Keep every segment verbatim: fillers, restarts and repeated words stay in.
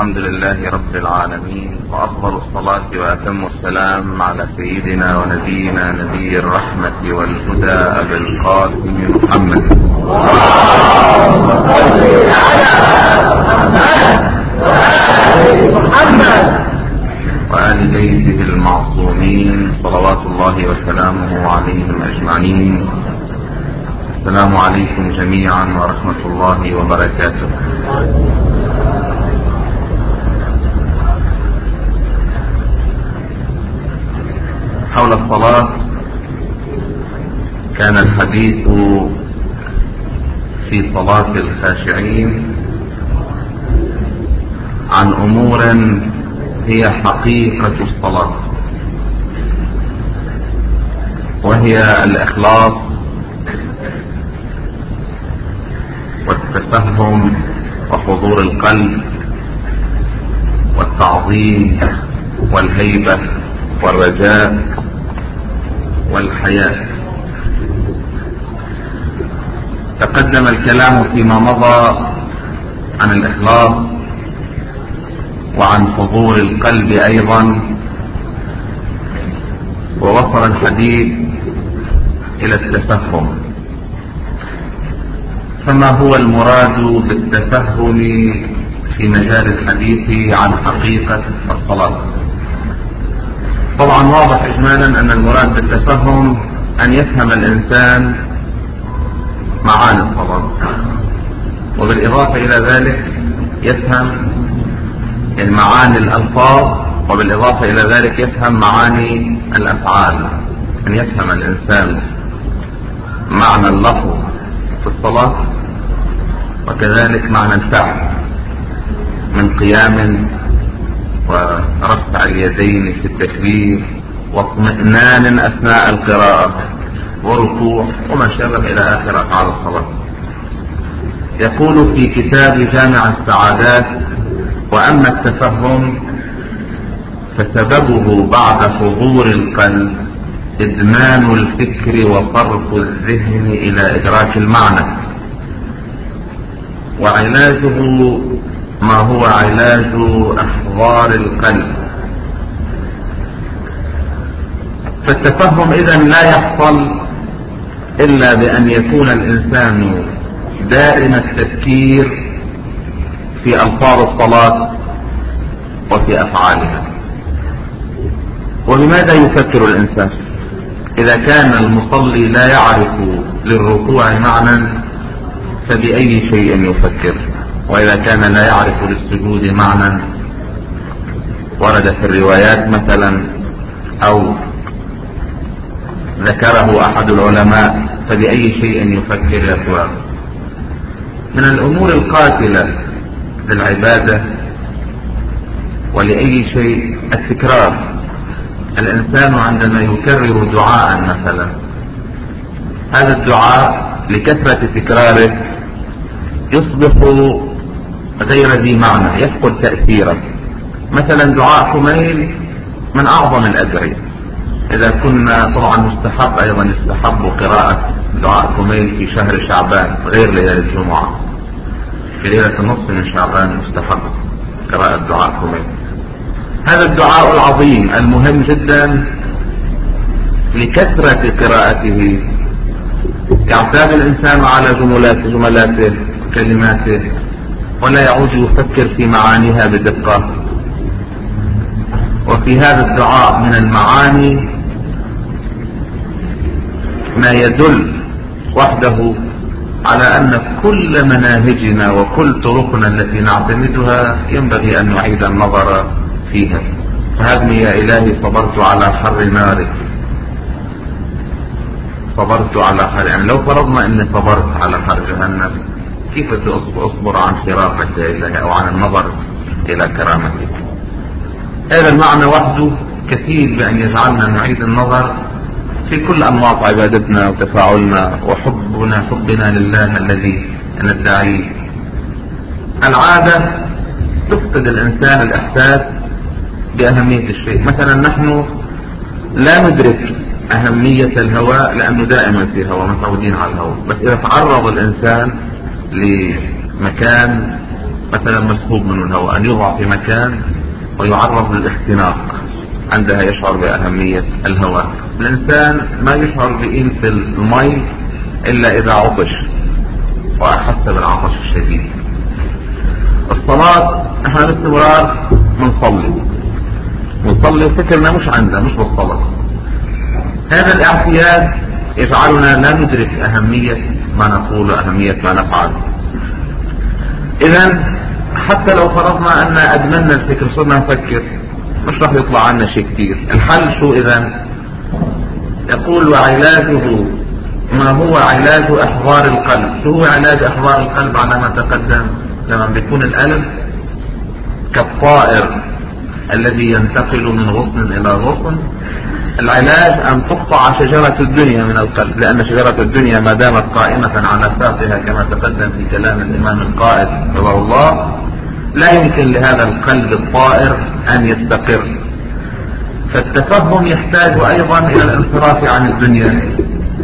الحمد لله رب العالمين، وأفضل الصلاة وأتم السلام على سيدنا ونبينا نبي الرحمة والهدى أبي القاسم محمد وآل بيته المعصومين صلوات الله وسلامه عليهم أجمعين. السلام عليكم جميعا ورحمة الله وبركاته. حول الصلاة كان الحديث في صلاة الخاشعين عن أمور هي حقيقة الصلاة، وهي الإخلاص والتفهم وحضور القلب والتعظيم والهيبة والرجاء والحياء. تقدم الكلام فيما مضى عن الإخلاص وعن حضور القلب أيضا، ووصل الحديث إلى التفهم. فما هو المراد بالتفهم في مجال الحديث عن حقيقة الصلاة؟ طبعا واضح إجمالا أن المراد بالتفهم أن يفهم الإنسان معاني الصلاة، وبالإضافة إلى ذلك يفهم المعاني الألفاظ، وبالإضافة إلى ذلك يفهم معاني الأفعال. أن يفهم الإنسان معنى اللفظ في الصلاة وكذلك معنى الفعل من قيام ورفع اليدين في التكبير واطمئنان أثناء القراءة وركوع وما شابه إلى آخر أفعال الصلاة. يقول في كتاب جامع السعادات: وأما التفهم فسببه بعد حضور القلب إدمان الفكر وصرف الذهن إلى إدراك المعنى، وعلاجه ما هو علاج أحضار القلب. فالتفهم إذن لا يحصل إلا بأن يكون الإنسان دائم التفكير في ألفاظ الصلاة وفي أفعالها. وبماذا يفكر الإنسان؟ إذا كان المصلي لا يعرف للركوع معنى فبأي شيء يفكر؟ وإذا كان لا يعرف للسجود معنى ورد في الروايات مثلا أو ذكره أحد العلماء فبأي شيء يفكر يا أخوان؟ من الأمور القاتلة للعبادة ولأي شيء التكرار. الإنسان عندما يكرر دعاء مثلا، هذا الدعاء لكثرة تكراره يصبح غير ذي معنى، يفقد تأثيره. مثلا دعاء حميل من أعظم الأدعية، إذا كنا طبعا مستحب أيضا يستحب قراءة دعاء حميل في شهر شعبان غير ليلة الجمعة. في ليلة النصف من شعبان مستحب قراءة دعاء حميل. هذا الدعاء العظيم المهم جدا لكثرة قراءته يعتاد الإنسان على جملاته جملاته كلماته ولا يعود يفكر في معانيها بدقة. وفي هذا الدعاء من المعاني ما يدل وحده على أن كل مناهجنا وكل طرقنا التي نعتمدها ينبغي أن نعيد النظر فيها. فهذني يا إلهي صبرت على حر نارك، صبرت على حر، يعني لو فرضنا أني صبرت على حر جهنم كيف أصبر عن فراقك يا إلهي أو عن النظر إلى كرامتك؟ هذا المعنى وحده كثير بأن يجعلنا نعيد النظر في كل أنواع عبادتنا وتفاعلنا وحبنا حبنا لله الذي ندعيه. العادة تفقد الإنسان الإحساس بأهمية الشيء. مثلا نحن لا ندرك أهمية الهواء لأنه دائما في هواء، متعودين على الهواء. بس إذا تعرض الإنسان لمكان مثلا مسحوب منه الهواء، أن يوضع في مكان ويعرض للاختناق، عندها يشعر بأهمية الهواء. الإنسان ما يشعر بقيمة المي إلا إذا عطش وأحس بالعطش الشديد. الصلاة احنا باستمرار بنصلي ونصلي وفكرنا مش عندنا، مش بالصلاة. هذا الاعتياد يجعلنا لا ندرك أهمية ما نقول وأهمية ما نفعل. إذا حتى لو فرضنا أن أدمنا الفكر صرنا نفكر مش راح يطلع عنا شيء كتير. الحل شو إذا؟ يقول وعلاجه ما هو علاج أحضار القلب. شو هو علاج أحضار القلب على ما تقدم؟ لما بيكون القلب كالطائر الذي ينتقل من غصن إلى غصن، العلاج أن تقطع شجرة الدنيا من القلب، لأن شجرة الدنيا ما دامت قائمة على ساقها كما تقدم في كلام الإمام القائد رضي الله، لا يمكن لهذا القلب الطائر أن يستقر. فالتفهم يحتاج أيضا إلى الانصراف عن الدنيا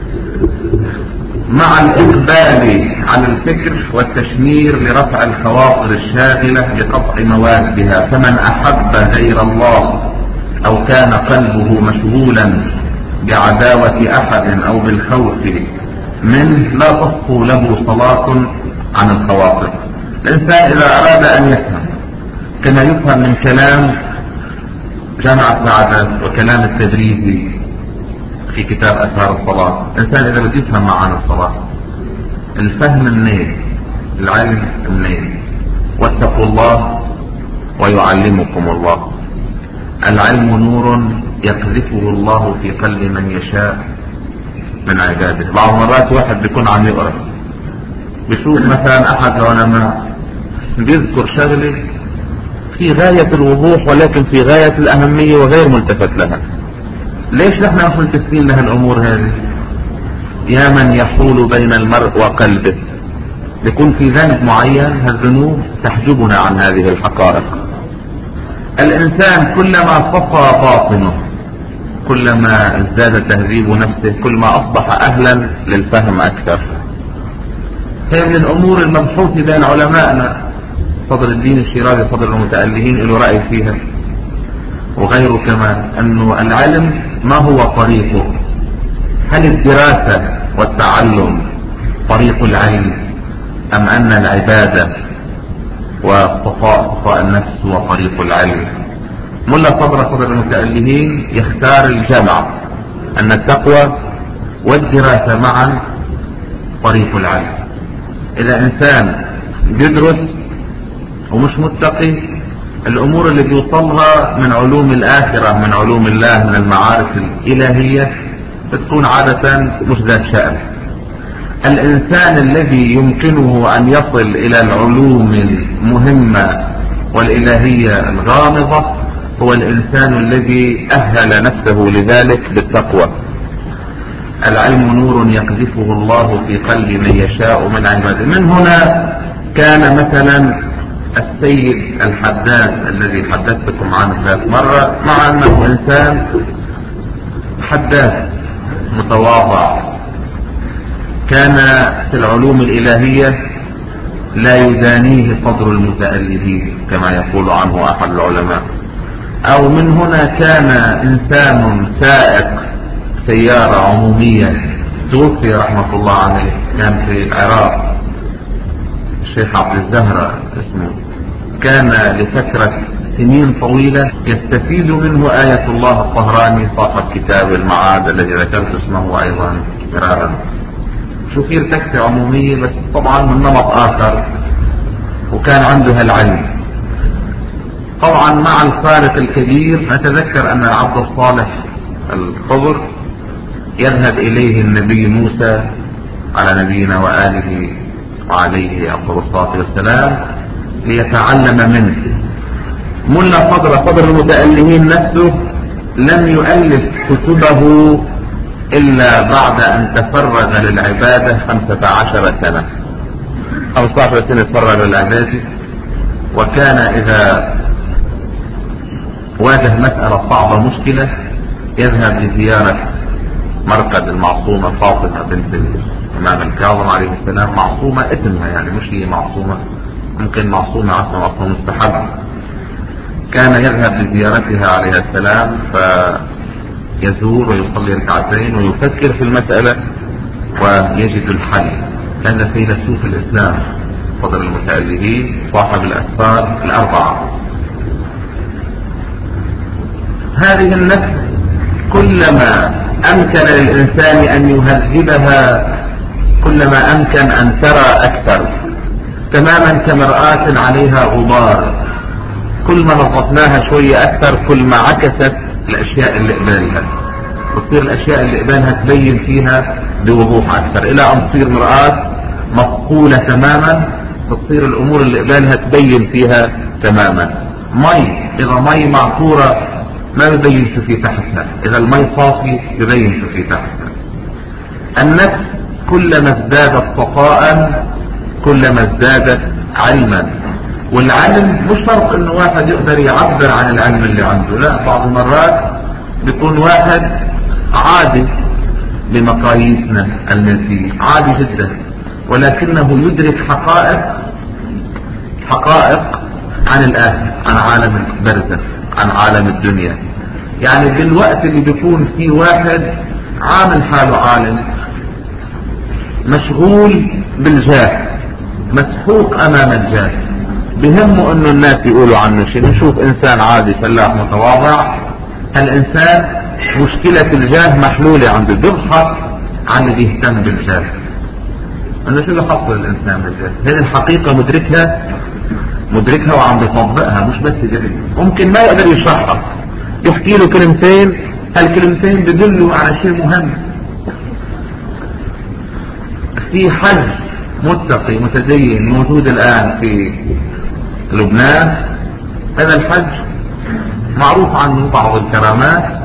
مع الإقبال على الفكر والتشمير لرفع الخواطر الشاغلة بقطع موادها. فمن أحب غير الله أو كان قلبه مشغولا بعداوة أحد أو بالخوف منه لا تصفو له صلاة عن الخواطر. الإنسان إذا أراد أن يفهم كما يفهم من كلام جامع السعادات وكلام التدريسي في كتاب أسرار الصلاة، الإنسان إذا بده يفهم معاني الصلاة، الفهم النيل، العلم النيل، واتقوا الله ويعلمكم الله. العلم نور يقذفه الله في قلب من يشاء من عباده. بعض مرات واحد بيكون عم يقرأ بيشوف مثلا أحد العلماء بيذكر شغلة في غاية الوضوح ولكن في غاية الأهمية وغير ملتفت لها. ليش نحن مش ملتفتين لها الأمور هذه؟ يا من يحول بين المرء وقلبه، يكون في ذنب معين، هالذنوب تحجبنا عن هذه الحقائق. الإنسان كلما صفى باطنه كلما ازداد تهذيب نفسه، كل ما أصبح أهلا للفهم أكثر. هي من الأمور المبحوث بين علمائنا، صدر الدين الشيرازي صدر المتألهين له رأي فيها وغيره كمان، أنه العلم ما هو طريقه؟ هل الدراسة والتعلم طريق العلم، أم أن العبادة وصفاء صفاء النفس هو طريق العلم؟ ملا صدر صدر المتألهين يختار الجمع، أن التقوى والدراسة معا طريق العلم. إذا إنسان بيدرس ومش متقي، الأمور اللي بيوصلها من علوم الآخرة، من علوم الله، من المعارف الإلهية، بتكون عادة مش ذات شأن. الإنسان الذي يمكنه أن يصل إلى العلوم المهمة والإلهية الغامضة هو الإنسان الذي أهل نفسه لذلك بالتقوى. العلم نور يقذفه الله في قلب من يشاء من عباده. من هنا كان مثلا السيد الحداد الذي حدثتكم عنه ذات مرة، مع أنه إنسان حداد متواضع، كان في العلوم الإلهية لا يدانيه صدر المتألهين كما يقول عنه أحد العلماء. أو من هنا كان إنسان سائق سيارة عمومية، توفي رحمة الله عليه، كان في العراق، الشيخ عبد الزهرة اسمه، كان لفترة سنين طويلة يستفيد منه آية الله الطهراني صاحب كتاب المعاد الذي ذكرت اسمه أيضا مرارا. شوفير تكفي عمومية بس طبعا من نمط آخر، وكان عندها العلم. طبعا مع الفارق الكبير نتذكر أن العبد الصالح الخضر يذهب إليه النبي موسى على نبينا وآله وعليه أفضل الصلاة والسلام ليتعلم منه. ملا صدر صدر المتألهين نفسه لم يؤلف كتبه إلا بعد أن تفرغ للعبادة خمسة عشر سنة، خمسة عشر سنة تفرغ للعبادة. وكان إذا واجه مسألة صعبة مشكلة يذهب لزيارة مرقد المعصومة فاطمة بنت الإمام الكاظم عليه السلام، معصومة اسمها يعني مش هي معصومة، ممكن معصومة أصلا أصلا مستحب، كان يذهب لزيارتها عليها السلام فيزور ويصلي ركعتين ويفكر في المسألة ويجد الحل. كان فيلسوف الإسلام فضل المتألهين صاحب الأسفار الأربعة. هذه النفس كلما أمكن للإنسان أن يهذبها كلما أمكن أن ترى أكثر، تماما كمرآة عليها غبار، كل ما نظفناها شوية أكثر كل ما عكست الأشياء اللي قبالها، وتصير الأشياء اللي قبالها تبين فيها بوضوح أكثر، إلى أن تصير مرآة مصقولة تماما، تصير الأمور اللي قبالها تبين فيها تماما. مي، إذا مي معطورة ما بيبين شو في تحتها، إذا المي صافي بيبين شو في تحتها. النفس كلما ازدادت صفاء كلما ازدادت علما، والعلم مش شرط انه واحد يقدر يعبر عن العلم اللي عنده، لا، بعض المرات بيكون واحد عادي بمقاييسنا المادية، عادي جدا، ولكنه يدرك حقائق حقائق عن الآخر، عن عالم البرزخ، عن عالم الدنيا. يعني بالوقت اللي بيكون فيه واحد عامل حاله عالم، مشغول بالجاه، مسحوق امام الجاه، بهمه انه الناس يقولوا عنه شيء. نشوف انسان عادي فلاح متواضع، هالانسان مشكلة الجاه محلولة عنده، بيبحث عن اللي بيهتم بالجاه، انه شو اللي حصل الانسان بالجاه. هذه الحقيقة مدركها مدركها وعم بيطبقها، مش بس يدرك، ممكن ما يقدر يشرحها، يحكي له كلمتين، هالكلمتين بدلوا على شيء مهم. في حج متقي متدين موجود الآن في لبنان، هذا الحج معروف عنه بعض الكرامات.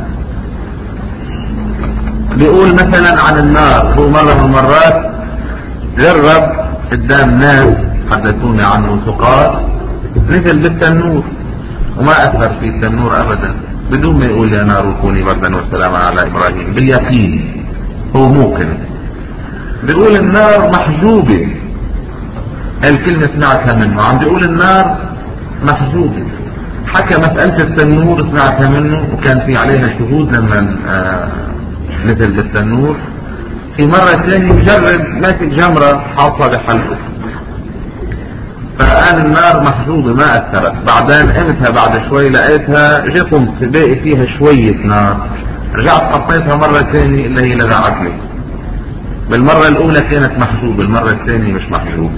بيقول مثلا عن النار، هو مرة من المرات جرب قدام ناس حدثوني عنه ثقات، نزل بالتنور وما أثر في التنور أبدا، بدون ما يقول يا نار كوني بردا وسلاما على إبراهيم، باليقين هو موقن. بيقول النار محجوبة، الكلمة سمعتها منه، عم بيقول النار محجوبة. حكى مسألة التنور سمعتها منه وكان في عليها شهود لما آه نزل بالتنور. في مرة ثانية مجرد ماسك جمرة حاطها بحلقه، فقال النار محجوبة ما أثرت. بعدين قمتها بعد شوي لقيتها جطم باقي فيها شوية نار، رجعت حطيتها مرة ثانية اللي هي لدعتني. بالمرة الأولى كانت محجوبة، المرة الثانية مش محجوبة.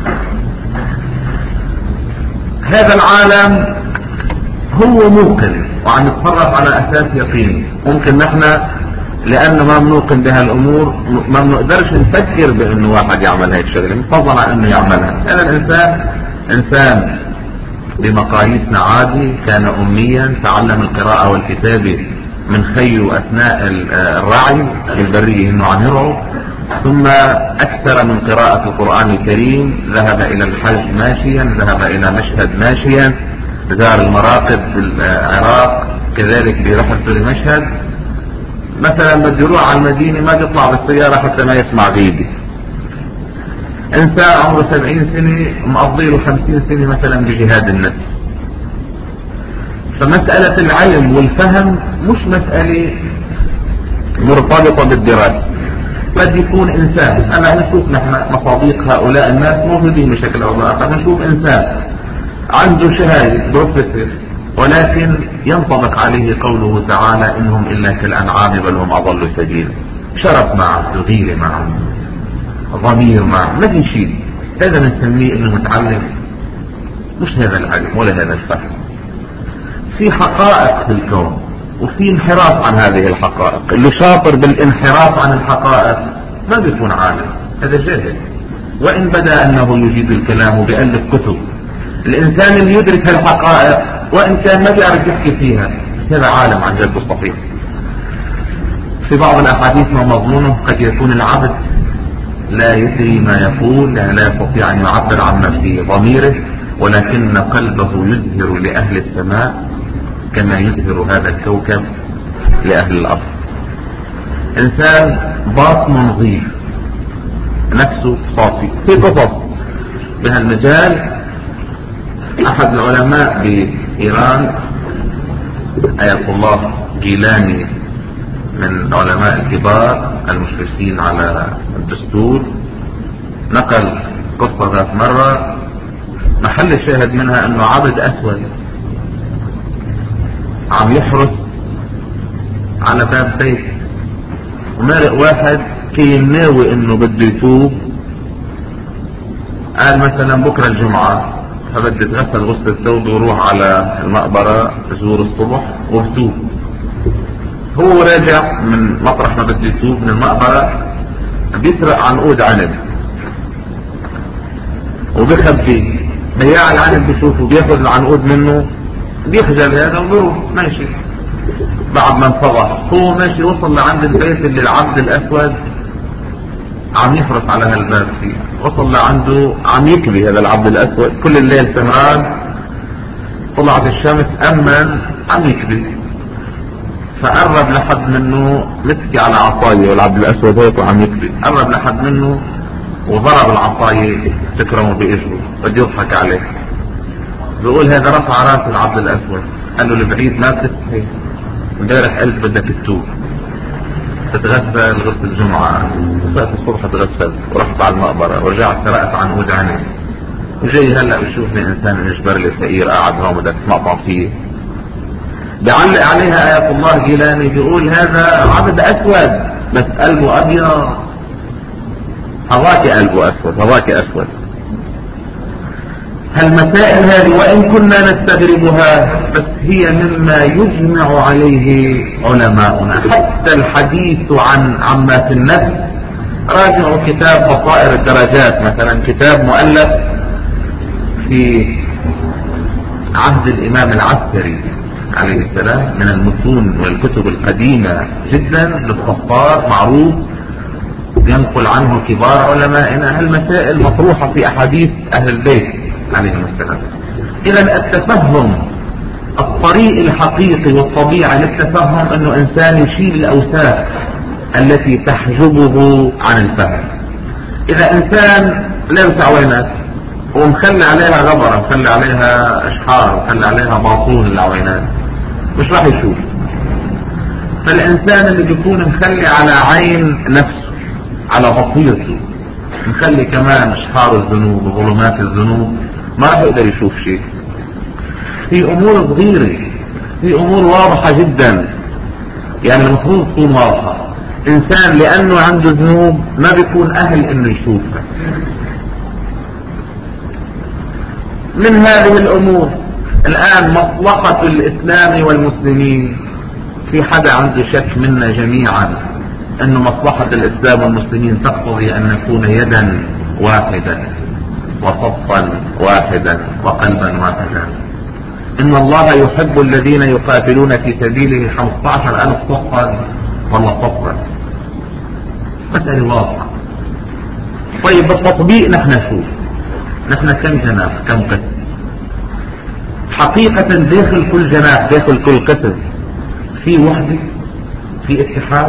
هذا العالم هو موقن وعم يتصرف على أساس يقيني. ممكن نحن لأنه ما بنوقن بها الأمور ما بنقدرش نفكر بأنه واحد يعمل هيك شغلة، مفضل عن أنه يعملها. هذا الإنسان إنسان بمقاييسنا عادي، كان أميا، تعلم القراءة والكتابة من خيه أثناء الرعي البرية إنه عم يرعوا، ثم أكثر من قراءة القرآن الكريم، ذهب إلى الحج ماشيا، ذهب إلى مشهد ماشيا، زار المراقد في العراق كذلك برحلته لمشهد. مثلا بده يروح على المدينة ما بيطلع بالسيارة حتى ما يسمع غيبة. إنسان عمره سبعين سنة مقضي له خمسين سنة مثلا بجهاد النفس. فمسألة العلم والفهم مش مسألة مرتبطة بالدراسة، قد يكون إنسان، أنا نشوف نحن مصاديق هؤلاء الناس موجودين بشكل أو بآخر، نشوف إنسان عنده شهادة بروفيسور ولكن ينطبق عليه قوله تعالى إنهم إلا كالأنعام بل هم أضل سبيلا، شرف معه، غيرة معه، ضمير معه، ما في شيء. هذا نسميه إنه متعلم، مش هذا العلم ولا هذا الفهم. في حقائق في الكون وفي انحراف عن هذه الحقائق. اللي شاطر بالانحراف عن الحقائق ما بيكون عالم، هذا جاهل، وإن بدا أنه يجيد الكلام وبيألف كتب. الإنسان اللي يدرك هالحقائق وإن كان ما بيعرف يحكي فيها هذا عالم عن جد صحيح. في بعض الأحاديث ومضمونه قد يكون العبد لا يدري ما يقول، لا يستطيع أن يعبر عما في ضميره، ولكن قلبه يزهر لأهل السماء كما يزهر هذا الكوكب لأهل الأرض. إنسان باطن نظيف، نفسه صافي. في قصص بهالمجال احد العلماء بايران آية الله جيلاني، من العلماء الكبار المشرفين على الدستور، نقل قصة ذات مرة محل الشاهد منها انه عبد اسود عم يحرس على باب بيت، ومارق واحد كي ناوي انه بده يتوب، قال مثلا بكرة الجمعة فبدي اتغسل غسل الثوب وروح على المقبرة تزور الصبح وبتوب. هو راجع من مطرح ما بده يتوب من المقبرة بيسرق عنقود عنب وبيخبيه، بياع العنب بيشوفه بياخذ العنقود منه، بيخجل هذا وبيروح ماشي. بعد ما انفضح هو ماشي وصل لعند البيت اللي العبد الاسود عم يحرص على هالباب فيه، وصل لعنده عم يكبي هذا العبد الاسود كل الليل سهران، طلعت الشمس امن عم يكبي، فقرب لحد منه مسكي على عصايه والعبد الاسود هيك وعم يكبي، قرب لحد منه وضرب العصايه تكرمه باجره، بده يضحك عليه، بيقول هذا رفع راس العبد الاسود، قال له لبعيد ما بتستحي، امبارح قلت بدك تتوب تتغسل غسل الجمعة، وصلت الصبح تغسل ورحت على المقبرة ورجعت سرقت عنقود عنب، وجاي هلا بشوفني انسان اجبر لي فقير قاعد هون بدك تمقطع فيه. بيعلق عليها آية الله جيلاني بيقول هذا عبد اسود بس قلبه ابيض، هواك قلبه اسود، هواك اسود. هالمسائل هذه وان كنا نستغربها بس هي مما يجمع عليه علماؤنا، حتى الحديث عن عما في النفس. راجعوا كتاب بصائر الدرجات مثلا، كتاب مؤلف في عهد الامام العسكري عليه السلام، من المتون والكتب القديمة جدا للصفار، معروف ينقل عنه كبار علمائنا. هالمسائل مطروحة في احاديث اهل البيت عليهم السلام. اذا التفهم، الطريق الحقيقي والطبيعي للتفهم انه انسان يشيل الاوساخ التي تحجبه عن الفهم. اذا انسان لابس عوينات ومخلي عليها غبرة، مخلي عليها اشحار، مخلي عليها باطون العوينات، مش راح يشوف. فالانسان اللي بيكون مخلي على عين نفسه، على بصيرته، مخلي كمان اشحار الذنوب وظلمات الذنوب، ما راح يقدر يشوف شيء. في امور صغيرة، في امور واضحة جدا، يعني المفروض تكون واضحة. انسان لانه عنده ذنوب ما بيكون اهل انه يشوفها. من هذه الامور الان مصلحة الاسلام والمسلمين، في حدا عنده شك منا جميعا انه مصلحة الاسلام والمسلمين تقتضي ان نكون يدا واحدة وصفا واحدا وقلبا واحدا؟ ان الله يحب الذين يقاتلون في سبيله خمسة عشر الف صفا ولا صفا. مسألة واضحة. طيب بالتطبيق نحن نشوف نحن كم جناح، كم قسم حقيقة داخل كل جناح، داخل كل قسم في وحدة، في اتحاد،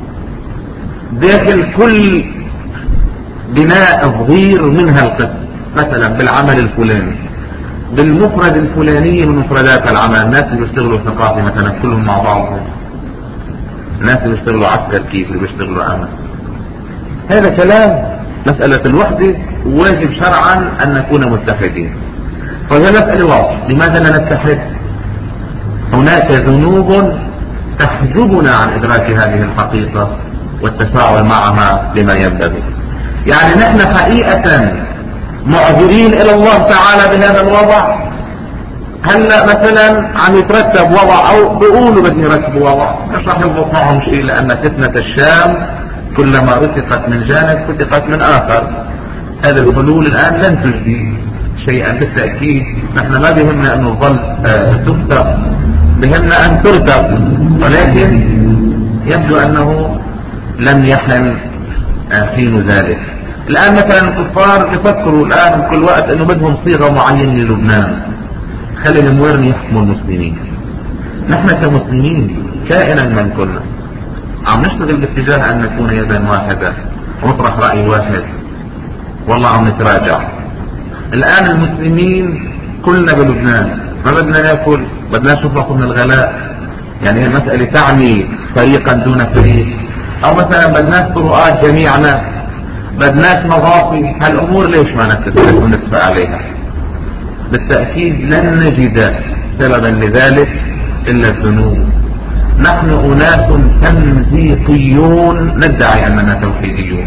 داخل كل بناء صغير منها القسم. مثلا بالعمل الفلاني، بالمفرد الفلاني من مفردات العمل، الناس اللي بيشتغلوا ثقافي مثلا كلهم مع بعضهم، الناس اللي بيشتغلوا عسكر كيف اللي بيشتغلوا عمل، هذا كلام. مسألة الوحدة واجب شرعا ان نكون متحدين. فهذا مسألة واضحة. لماذا لا نتحد؟ هناك ذنوب تحجبنا عن ادراك هذه الحقيقة والتفاعل معها بما ينبغي. يعني نحن حقيقة معذرين الى الله تعالى بهذا الوضع. هلا مثلا عم يترتب وضع او بيقولوا بدهم يرتبوا وضع، مش راح يضبط معهم شيء، لان فتنة الشام كلما رتقت من جانب فتقت من اخر. هذه الحلول الان لن تجدي شيئا بالتأكيد. نحن ما بهمنا انه تظل تفتق، بهمنا ان ترتب، ولكن يبدو انه لم يحن حين ذلك. الان مثلا الكفار يفكروا الان بكل وقت انه بدهم صيغة معينة للبنان، خلي الموارن يحكموا المسلمين. نحن كمسلمين كائنا من كنا عم نشتغل باتجاه ان نكون يدا واحدة ونطرح رأي واحد، والله عم نتراجع. الان المسلمين كلنا بلبنان ما بدنا ناكل، بدنا نشوف ناخذ من الغلاء. يعني هي المسألة تعني فريقا دون فريق، او مثلا بدناش طرقات جميعنا، بدناش مضافي. هالامور ليش ما نتفق ونتفق عليها؟ بالتأكيد لن نجد سببا لذلك الا الذنوب. نحن اناس تمزيقيون ندعي اننا توحيديون.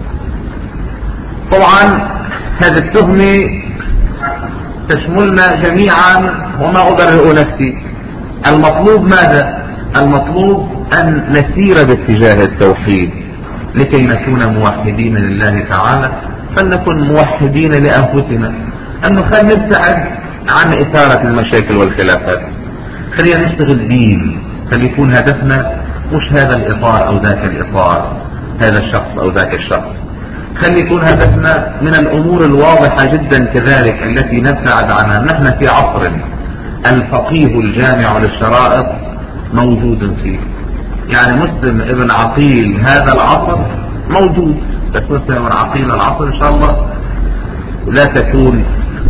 طبعا هذه التهمة تشملنا جميعا وما أبرئ نفسي. المطلوب ماذا؟ المطلوب أن نسير باتجاه التوحيد لكي نكون موحدين لله تعالى، فلنكن موحدين لأنفسنا، أنه خلينا نبتعد عن إثارة المشاكل والخلافات، خلينا نشتغل دين، خلي يكون هدفنا مش هذا الإطار أو ذاك الإطار، هذا الشخص أو ذاك الشخص. خلي يكون هدفنا من الأمور الواضحة جدا كذلك التي نبتعد عنها. نحن في عصر الفقيه الجامع للشرائط موجود فيه، يعني مسلم ابن عقيل هذا العصر موجود، بس مسلم ابن عقيل العصر إن شاء الله لا تكون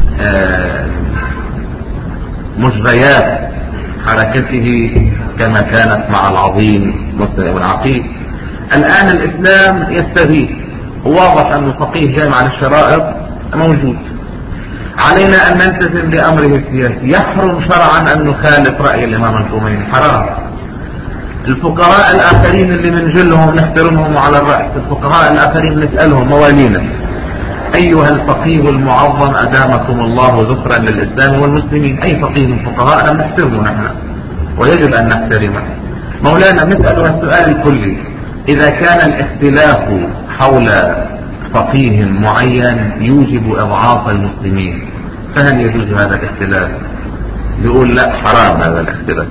مجريات حركته كما كانت مع العظيم مسلم ابن عقيل. الآن الإسلام يستغيث، واضح أن فقيه جامع للشرائط موجود، علينا أن نلتزم بأمره السياسي. يحرم شرعا أن نخالف رأي الإمام الخميني، حرام. الفقراء الآخرين اللي بنجلهم نحترمهم على الرأس، الفقراء الآخرين نسألهم موالينا. أيها الفقيه المعظم أدامكم الله ذكرا للإسلام والمسلمين، أي فقيه من فقراء نحترمه نحن ويجب أن نحترمه. مولانا نسأله السؤال الكلي: إذا كان الاختلاف حول فقيه معين يوجب إضعاف المسلمين، فهل يجوز هذا الاختلاف؟ يقول لا، حرام هذا الاختلاف.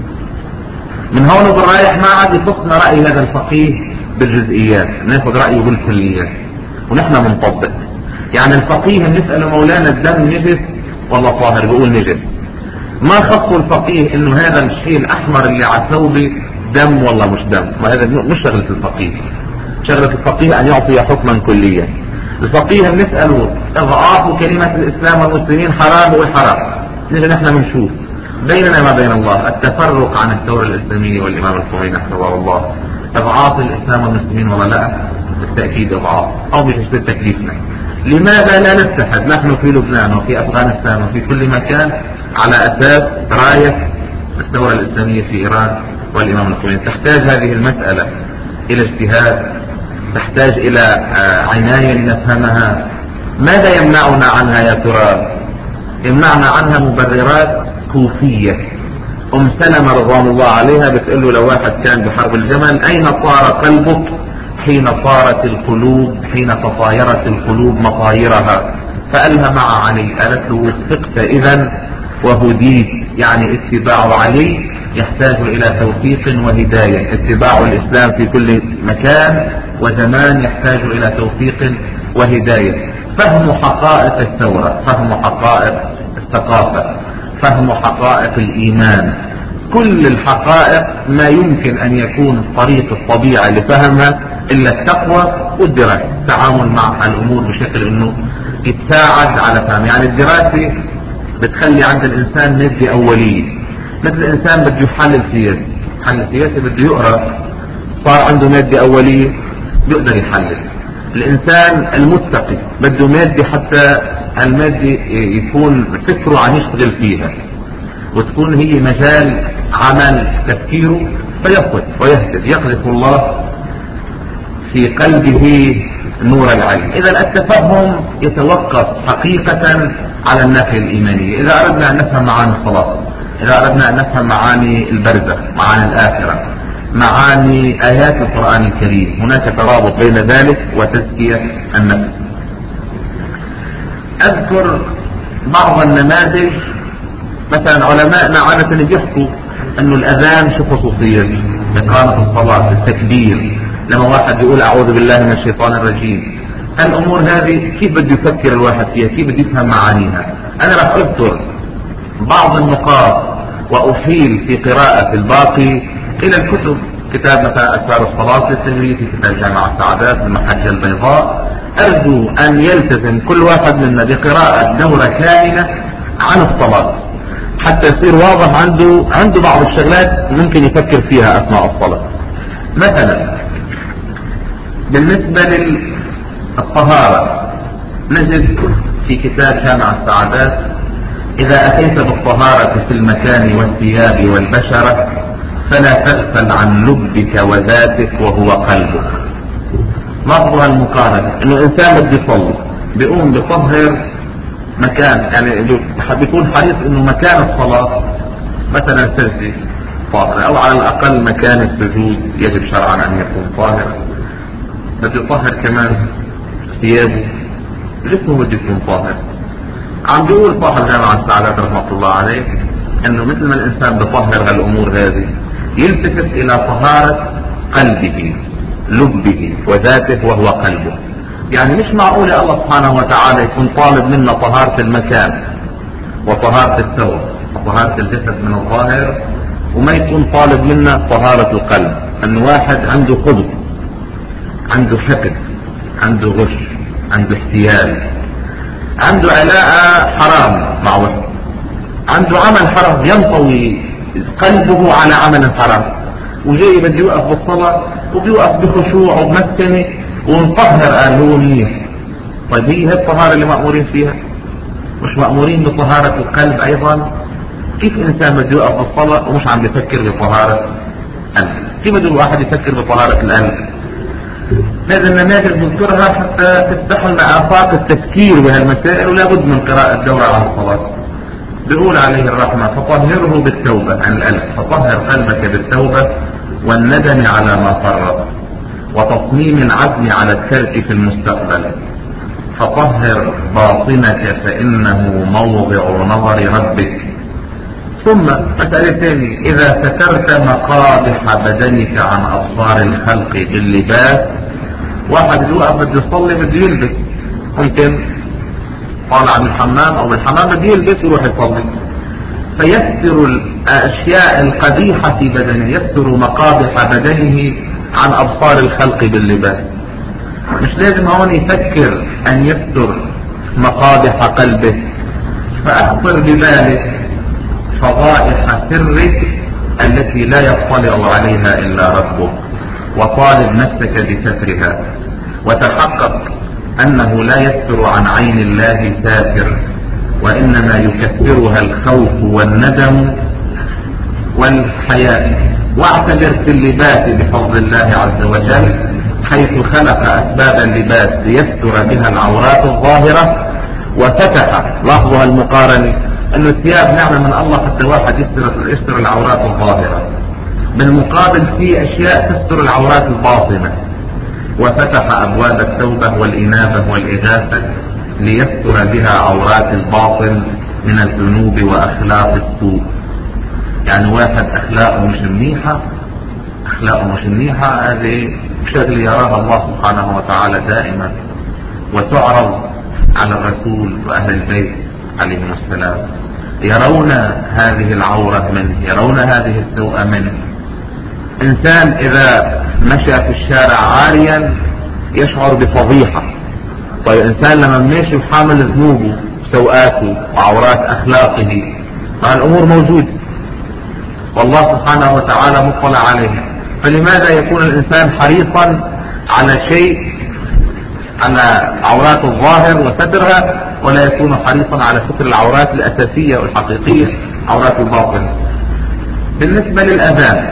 من هون وبالرايح ما عاد يفقنا رأي هذا الفقيه بالجزئيات، ناخذ رأيه بالكليات ونحن منطبق. يعني الفقيه نسأله مولانا الدم نجس والله طاهر، بيقول نجس. ما خصوا الفقيه انه هذا الشيء الاحمر اللي على ثوبي دم والله مش دم، ما هذا مش شغلة الفقيه. شغلة الفقيه ان يعطي حكما كليا. الفقيه بنسأله اضعاف كلمة الاسلام والمسلمين حرام، بيقول حرام. نجي نحن بنشوف بيننا ما بين الله التفرق عن الثورة الاسلامية والامام الخميني حفظه الله، اضعاف الاسلام والمسلمين ولا لا؟ بالتأكيد اضعاف، او بجسد تكليفنا. لماذا لا نتحد نحن في لبنان وفي افغانستان وفي كل مكان على اساس راية الثورة الاسلامية في ايران والامام الخميني؟ تحتاج هذه المسألة الى اجتهاد، تحتاج الى عناية لنفهمها. ماذا يمنعنا عنها يا ترى؟ يمنعنا عنها مبررات كوفية. ام سلمة رضوان الله عليها بتقول له لو واحد كان بحرب الجمل: اين صار قلبك حين صارت القلوب حين تطايرت القلوب مطايرها؟ فقالها مع علي. قالت له: وفقت اذا وهديت. يعني اتباع علي يحتاج الى توفيق وهداية، اتباع الاسلام في كل مكان وزمان يحتاج الى توفيق وهداية. فهم حقائق الثورة، فهم حقائق الثقافة، فهم حقائق الايمان، كل الحقائق ما يمكن ان يكون طريق الطبيعة لفهمها الا التقوى والدراسة، التعامل مع الامور بشكل انه يتساعد على فهم. يعني الدراسة بتخلي عند الانسان مادة اولية، مثل الانسان بده يحلل سياسي، حل سياسي بده يقرأ، صار عنده مادة اولية بيقدر يحلل. الانسان المتقي بده مادة حتى المادة يكون فكره عن يشتغل فيها وتكون هي مجال عمل تفكيره فيقف ويهتد، يقذف الله في قلبه نور العلم. اذا التفهم يتوقف حقيقة على الناحية الايمانية. اذا اردنا ان نفهم معاني الصلاة، اذا اردنا ان نفهم معاني البرزخ، معاني الاخرة، معاني ايات القرآن الكريم، هناك ترابط بين ذلك وتزكية النفس. اذكر بعض النماذج. مثلا علماءنا عادة بيحكوا انه الاذان شو خصوصية اقامة الصلاة، التكبير، لما واحد يقول اعوذ بالله من الشيطان الرجيم. الامور هذه كيف بده يفكر الواحد فيها، كيف بده يفهم معانيها؟ انا راح اذكر بعض النقاط واحيل في قراءة الباقي الى الكتب. كتاب مثلا اسرار الصلاة للتجريد، في كتاب جامع السعادات، المحجة البيضاء. ارجو ان يلتزم كل واحد منا بقراءة دورة كاملة عن الصلاة، حتى يصير واضح عنده عنده بعض الشغلات ممكن يفكر فيها اثناء الصلاة. مثلا بالنسبة للطهارة نجد في كتاب جامع السعادات: إذا أتيت بالطهارة في المكان والثياب والبشرة فلا تغفل عن لبك وذاتك وهو قلبك. لاحظوا المقارنة، إنه الإنسان بده يصلي بيقوم بيطهر مكان، يعني بيكون حريص إنه مكان الصلاة مثلا سجدة طاهرة، أو على الأقل مكان السجود يجب شرعا أن يكون طاهر. بده يطهر كمان ثيابه، جسمه بده يكون طاهر. عم بيقول صاحب جامع السعادات رحمة الله عليه انه مثل ما الانسان بطهر هالامور هذه يلتفت الى طهارة قلبه لبه وذاته وهو قلبه. يعني مش معقول الله سبحانه وتعالى يكون طالب منا طهارة المكان وطهارة الثوب وطهارة الجسد من الظاهر وما يكون طالب منا طهارة القلب. انه واحد عنده قدر، عنده حقد، عنده غش، عنده احتيال، عنده علاقة حرام مع واحد، عنده عمل حرام ينطوي قلبه على عمل حرام، وجاي بده يوقف بالصلاة وبيوقف بخشوع وبمسكنة ومطهر قال هو منيح. طيب هي الطهارة اللي مأمورين فيها؟ مش مأمورين بطهارة القلب ايضا؟ كيف انسان بده يوقف بالصلاة ومش عم بيفكر بطهارة قلب؟ كيف بده الواحد يفكر بطهارة القلب؟ لازم نماذج نذكرها حتى تفتح لنا آفاق التفكير بهالمسائل، ولا بد من قراءة دورة عن الصلاة. بيقول عليه الرحمة: فطهره بالتوبة عن القلب، فطهر قلبك بالتوبة والندم على ما فرط وتصميم العزم على الترك في المستقبل، فطهر باطنك فإنه موضع نظر ربك. ثم مسألة ثانية: إذا سترت مقابح بدنك عن أبصار الخلق باللباس، واحد يوقف بده يصلي بده يلبس، ممكن طالع من الحمام أو بالحمام بده يلبس يروح يصلي، فيستر الأشياء القبيحة في بدنه، يستر مقابح بدنه عن أبصار الخلق باللباس. مش لازم هون يفكر أن يستر مقابح قلبه، فأخطر ببالك فضائح سرك التي لا يطلع عليها إلا ربك، وطالب نفسك بسترها، وتحقق أنه لا يستر عن عين الله ساتر، وإنما يكثرها الخوف والندم والحياء. واعتبر في اللباس بفضل الله عز وجل، حيث خلق أسباب اللباس ليستر بها العورات الظاهرة وفتح. لاحظوا المقارنة، أن الثياب نعمة من الله حتى واحد يستر, يستر العورات الظاهرة، بالمقابل في أشياء تستر العورات الباطنة، وفتح أبواب التوبة والإنابة والإغاثة ليستر بها عورات الباطن من الذنوب وأخلاق السوء. يعني واحد أخلاقه مش منيحة، أخلاقه مش منيحة هذه شغل يراها الله سبحانه وتعالى دائما، وتعرض على الرسول وأهل البيت عليهم السلام، يرون هذه العورة منه، يرون هذه السوء منه. إنسان إذا مشى في الشارع عاريا يشعر بفضيحة. طيب إنسان لما ماشي وحامل ذنوبه وسوءاته وعورات أخلاقه، مع الأمور موجودة والله سبحانه وتعالى مطلع عليه، فلماذا يكون الإنسان حريصا على شيء، على عورات الظاهر وسترها، ولا يكون حريصا على ستر العورات الأساسية والحقيقية، عورات الباطن؟ بالنسبة للأذان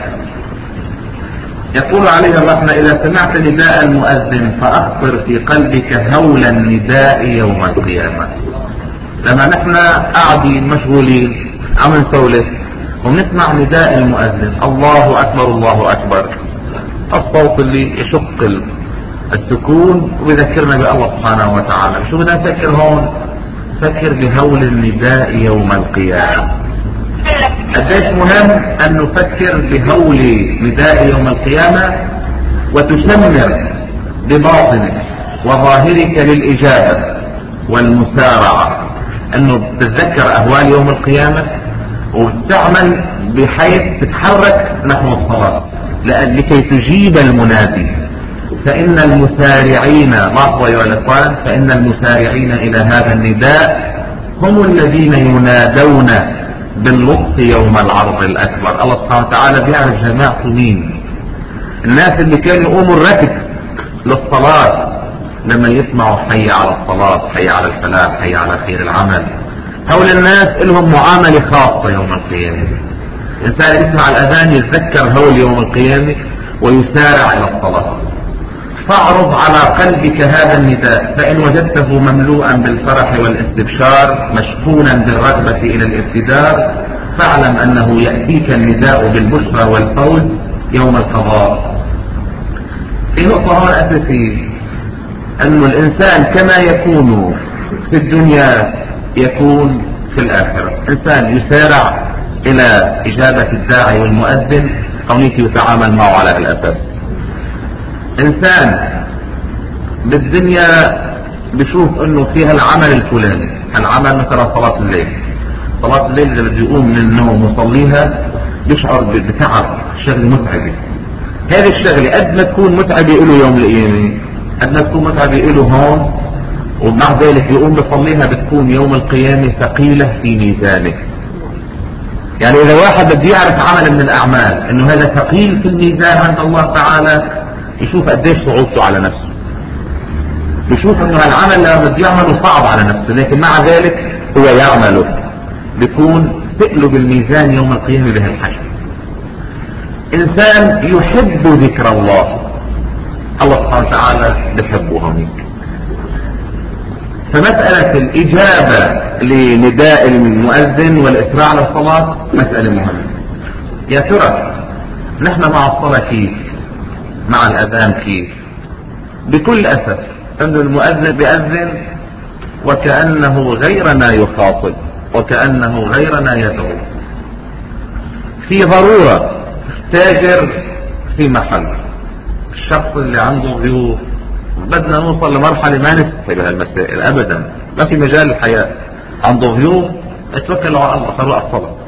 يقول عليه الرحمة: إذا سمعت نداء المؤذن فأخطر في قلبك هول النداء يوم القيامة. لما نحن قاعدين مشغولين عم نسولف ونسمع نداء المؤذن الله أكبر الله أكبر، الصوت اللي يشق السكون ويذكرنا بالله سبحانه وتعالى، شو بدنا نفكر هون؟ فكر بهول النداء يوم القيامة. قديش مهم أن نفكر بهول نداء يوم القيامة، وتشمر بباطنك وظاهرك للإجابة والمسارعة، أنه تتذكر أهوال يوم القيامة وتعمل بحيث تتحرك نحو الصلاة لكي تجيب المنادي. فإن المسارعين، لاحظوا أيها الإخوان، فإن المسارعين إلى هذا النداء هم الذين ينادون باللطف يوم العرض الأكبر. الله سبحانه وتعالى بيعرف جماعته مين. الناس اللي كانوا يقوموا الركب للصلاة لما يسمعوا حي على الصلاة، حي على الفلاح، حي على خير العمل، هؤلاء الناس لهم معاملة خاصة يوم القيامة. الإنسان يسمع الأذان يتذكر هول يوم القيامة ويسارع إلى الصلاة. فاعرض على قلبك هذا النداء، فإن وجدته مملوءا بالفرح والاستبشار مشحونا بالرغبة إلى الابتدار، فاعلم أنه يأتيك النداء بالبشرى والفوز يوم القضاء. في نقطة هون أساسية، أن الإنسان كما يكون في الدنيا يكون في الآخرة. إنسان يسارع إلى إجابة الداعي والمؤذن أو نيتي يتعامل معه على الأساس. إنسان بالدنيا بشوف أنه فيها العمل الفلاني، العمل مثلا صلاة الليل، صلاة الليل اللي بده يقوم من النوم ويصليها يشعر بتعب، شغل متعبة. هذه الشغلة قد ما تكون متعبة له يوم القيامة، قد ما تكون متعبة له هون، ومع ذلك يقوم بيصليها بتكون يوم القيامة ثقيلة في ميزانه. يعني إذا واحد بده يعرف عمل من الأعمال أنه هذا ثقيل في الميزان عند الله تعالى، يشوف قديش صعوبته على نفسه، يشوف أنه العمل اللي بده يعمله صعب على نفسه، لكن مع ذلك هو يعمله، بيكون ثقله بالميزان يوم القيامة بهالحجم. إنسان يحب ذكر الله، الله سبحانه وتعالى بحبه هنيك. فمسألة الإجابة لنداء المؤذن والإسراع للصلاة مسألة مهمة. يا ترى نحن مع الصلاة كيف؟ مع الأذان كيف؟ بكل أسف أن المؤذن بيأذن وكأنه غيرنا يخاطب، وكأنه غيرنا يدعو. في ضرورة تاجر في محل، الشخص اللي عنده ضيوف، بدنا نوصل لمرحلة ما نستحي بهالمسائل أبدا، ما في مجال الحياة، عنده ضيوف اتوكلوا على الله، خلوا على الصلاة.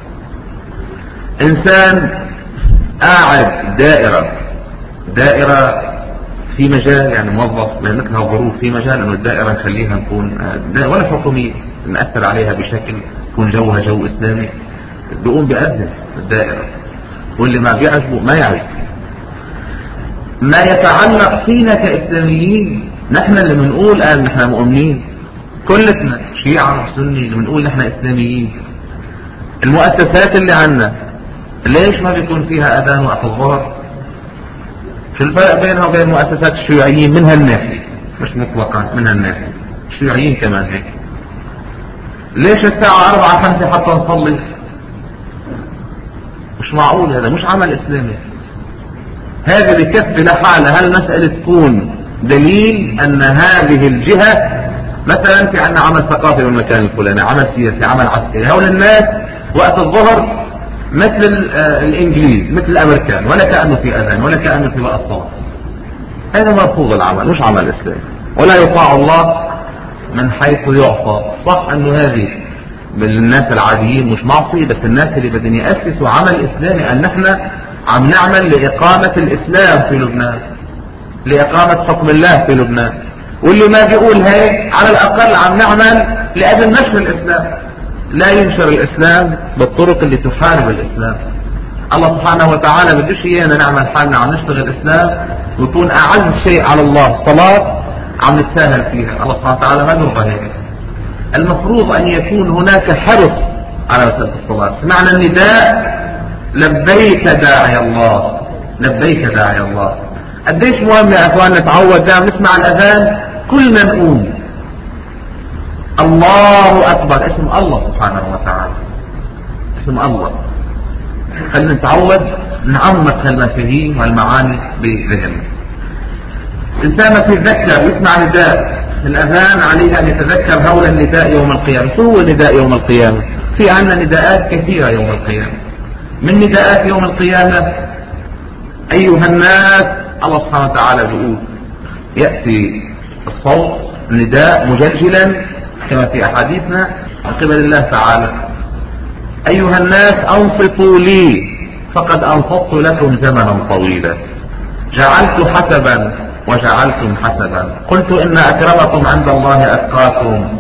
إنسان قاعد دائرة دائرة في مجال، يعني موظف مثل هالظروف في مجال انه الدائرة نخليها نكون ولا حكومية، نأثر عليها بشكل يكون جوها جو إسلامي، بيقوم بيأذن الدائرة، واللي ما بيعجبه ما يعجبه. ما يتعلق فينا كإسلاميين، نحن اللي بنقول قال نحن مؤمنين كلتنا شيعة سني، اللي بنقول نحن إسلاميين. المؤسسات اللي عنا ليش ما بيكون فيها أذان وقت الظهر؟ شو الفرق بينها وبين مؤسسات الشيوعيين من هالناحية؟ مش مطلقا من هالناحية، الشيوعيين كمان هيك. ليش الساعة أربعة خمسة حتى نصلي؟ مش معقول، هذا مش عمل إسلامي. هذا بكفي لحالها هالمسألة تكون دليل أن هذه الجهة، مثلا في عنا عمل ثقافي بالمكان الفلاني، عمل سياسي، عمل عسكري، هؤلاء الناس وقت الظهر مثل الإنجليز مثل الأمريكان، ولا كأنه في أذان ولا كأنه في وقت صلاة. هذا مرفوض العمل، مش عمل إسلامي، ولا يطاع الله من حيث يعصى. صح أنه هذه بالناس العاديين مش معصية، بس الناس اللي بدهم يأسسوا عمل إسلامي أن نحن عم نعمل لإقامة الإسلام في لبنان، لإقامة حكم الله في لبنان، واللي ما بيقول هيك على الأقل عم نعمل لأجل نشر الإسلام، لا ينشر الإسلام بالطرق اللي تحارب الإسلام. الله سبحانه وتعالى بدوش إيانا نعمل حالنا عم نشتغل الإسلام ويكون أعز شيء على الله صلاة عم نتساهل فيها. الله سبحانه وتعالى ما يرضى هيك. المفروض أن يكون هناك حرص على مسألة الصلاة. سمعنا النداء لبيك داعي الله، لبيك داعي الله. قديش مهم يا أخوان نتعود دائما نسمع الأذان كلنا نقوم الله أكبر، اسم الله سبحانه وتعالى، اسم الله. خلينا نتعود نعمق هالمفاهيم والمعاني بذهننا. الإنسان ما يتذكر يسمع نداء الأذان عليه أن يتذكر هول النداء يوم القيامة. شو هو نداء يوم القيامة؟ في عنا نداءات كثيرة يوم القيامة. من نداءات يوم القيامة أيها الناس، الله سبحانه وتعالى بيقول يأتي الصوت نداء مجلجلا كما في أحاديثنا من قبل الله تعالى: أيها الناس أنصتوا لي فقد أنصت لكم زمنا طويلا، جعلت حسبا وجعلتم حسبا، قلت إن أكرمكم عند الله أتقاكم،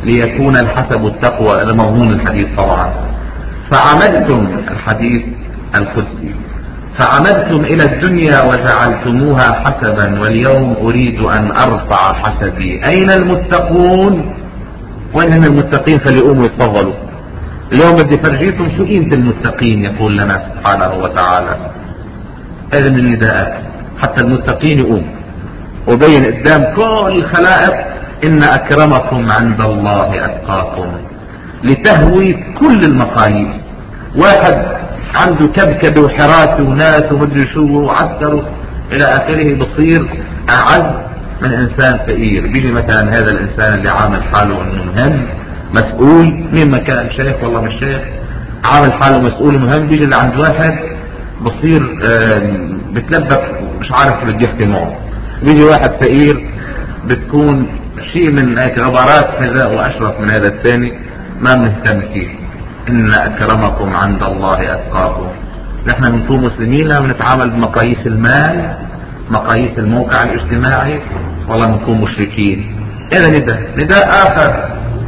ليكون الحسب التقوى، هذا مضمون الحديث طبعا. فعمدتم الحديث القدسي، فعمدتم الى الدنيا وجعلتموها حسبا، واليوم اريد ان ارفع حسبي. اين المتقون؟ وين هم المتقين؟ فليقوموا يتفضلوا. اليوم بدي فرجيكم شو قيمة المتقين، يقول لنا سبحانه وتعالى. هذا من النداءات حتى المتقين يقوم وبين قدام كل الخلائق ان اكرمكم عند الله اتقاكم، لتهوي كل المقاييس. واحد عنده كبكبه وحراسه وناس ومدري شو وعسكره الى اخره بصير اعز من انسان فقير. بيجي مثلا هذا الانسان اللي عامل حاله انه مهم مسؤول، مين ما كان شيخ والله مش شيخ، عامل حاله مسؤول مهم، بيجي اللي عند واحد بصير بتلبك مش عارف بده يحكي معه. بيجي واحد فقير بتكون شيء من هيك غبرات هذا واشرف من هذا الثاني، ما بنهتم فيه. ان اكرمكم عند الله اتقاكم. نحن بنكون مسلمين لا بنتعامل بمقاييس المال، مقاييس الموقع الاجتماعي، والله بنكون مشركين. هذا نداء. نداء اخر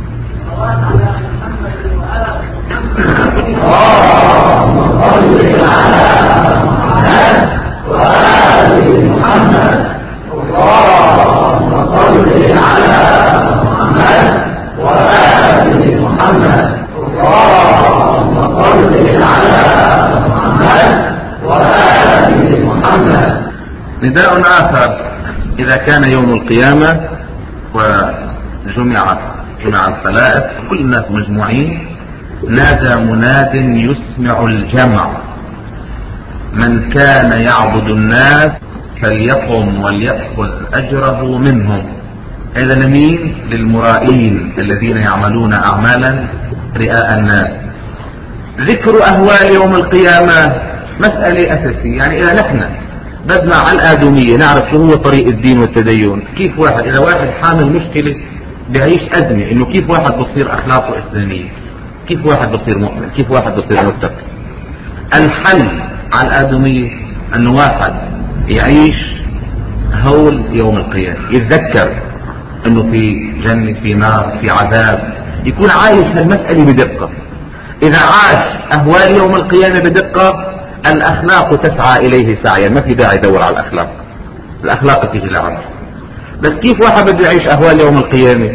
نداء آخر إذا كان يوم القيامة وجمع جمع الخلائق كل الناس مجموعين، نادى مناد يسمع الجمع: من كان يعبد الناس فليقم وليأخذ أجره منهم. هذا لمين؟ للمرائين الذين يعملون أعمالا رئاء الناس. ذكر أهوال يوم القيامة مسألة أساسية. يعني إذا نحن بدنا على الآدمية نعرف شو هو طريق الدين والتدين، كيف واحد إذا واحد حامل مشكلة بيعيش أزمة إنه كيف واحد بصير أخلاقه إسلامية، كيف واحد بصير مؤمن، كيف واحد بصير متقي. الحل على الآدمية أنه واحد يعيش هول يوم القيامة، يتذكر أنه في جنة في نار في عذاب، يكون عايش هالمسألة بدقة. إذا عاش أهوال يوم القيامة بدقة الأخلاق تسعى إليه سعيا، ما في داعي يدور على الأخلاق، الأخلاق تيجي لعنده. بس كيف واحد بده يعيش أهوال يوم القيامة؟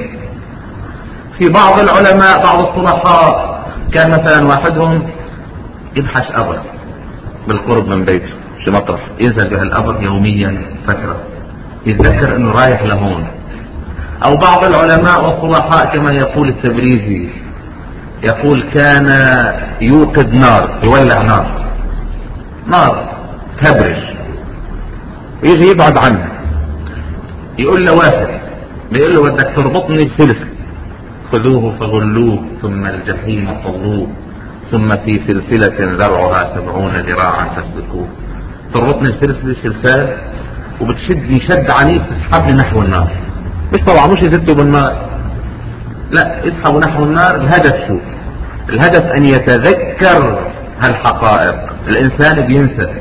في بعض العلماء بعض الصلحاء كان مثلا واحدهم يبحث قبر بالقرب من بيته، شي مطرح ينزل بهالقبر يوميا فترة يتذكر انه رايح لهون. او بعض العلماء والصلحاء كما يقول التبريزي يقول كان يوقد نار، يولع نار نار تبرج، يجي يبعد عنها يقول له واحد بيقول له بدك تربطني سلسل، خذوه فغلوه ثم الجحيم صلوه ثم في سلسلة ذرعها سبعون ذراعا فاسلكوه. تربطني سلسلة سلسال وبتشدني شد عنيف تسحبني نحو النار، مش طبعا مش يزدوا بالنار، لا يسحبوا نحو النار. الهدف شو؟ الهدف ان يتذكر هالحقائق. الانسان بينسى،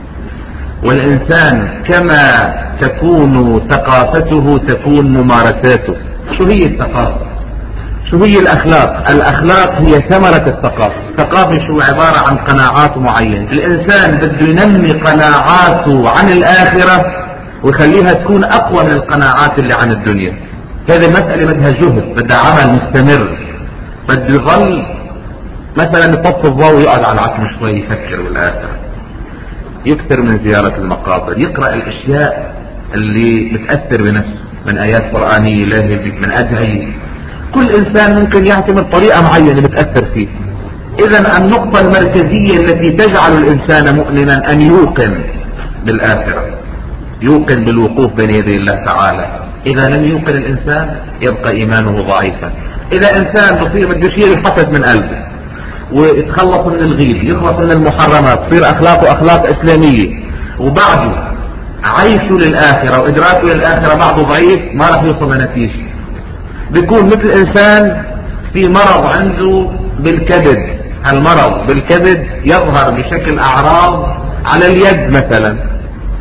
والانسان كما تكون ثقافته تكون ممارساته. شو هي الثقافة؟ شو هي الاخلاق؟ الاخلاق هي ثمرة الثقافة. الثقافة شو؟ عبارة عن قناعات معينة. الانسان بده ينمي قناعاته عن الاخرة ويخليها تكون اقوى من القناعات اللي عن الدنيا. هذه المسألة بدها جهد، بدها عمل مستمر، بده يظل مثلا يطفي الضوء ويقعد على العتمة شوي يفكر بالاخرة، يكثر من زيارة المقابر، يقرأ الاشياء اللي بتأثر بنفسه من ايات قرآنية لاهي من ادعية. كل انسان ممكن يعتمد طريقة معينة بتأثر فيه. اذا النقطة المركزية التي تجعل الانسان مؤمنا ان يوقن بالآخرة، يوقن بالوقوف بين يدي الله تعالى. اذا لم يوقن الانسان يبقى ايمانه ضعيفا. اذا انسان بصير بده يشيل الحسد من قلبه ويتخلص من الغيب، يخلص من المحرمات، تصير اخلاقه اخلاق اسلامية، وبعده عيشه للآخرة وادراكه للآخرة بعده ضعيف، ما راح يوصل لنتيجة. بيكون مثل انسان في مرض عنده بالكبد، المرض بالكبد يظهر بشكل اعراض على اليد مثلا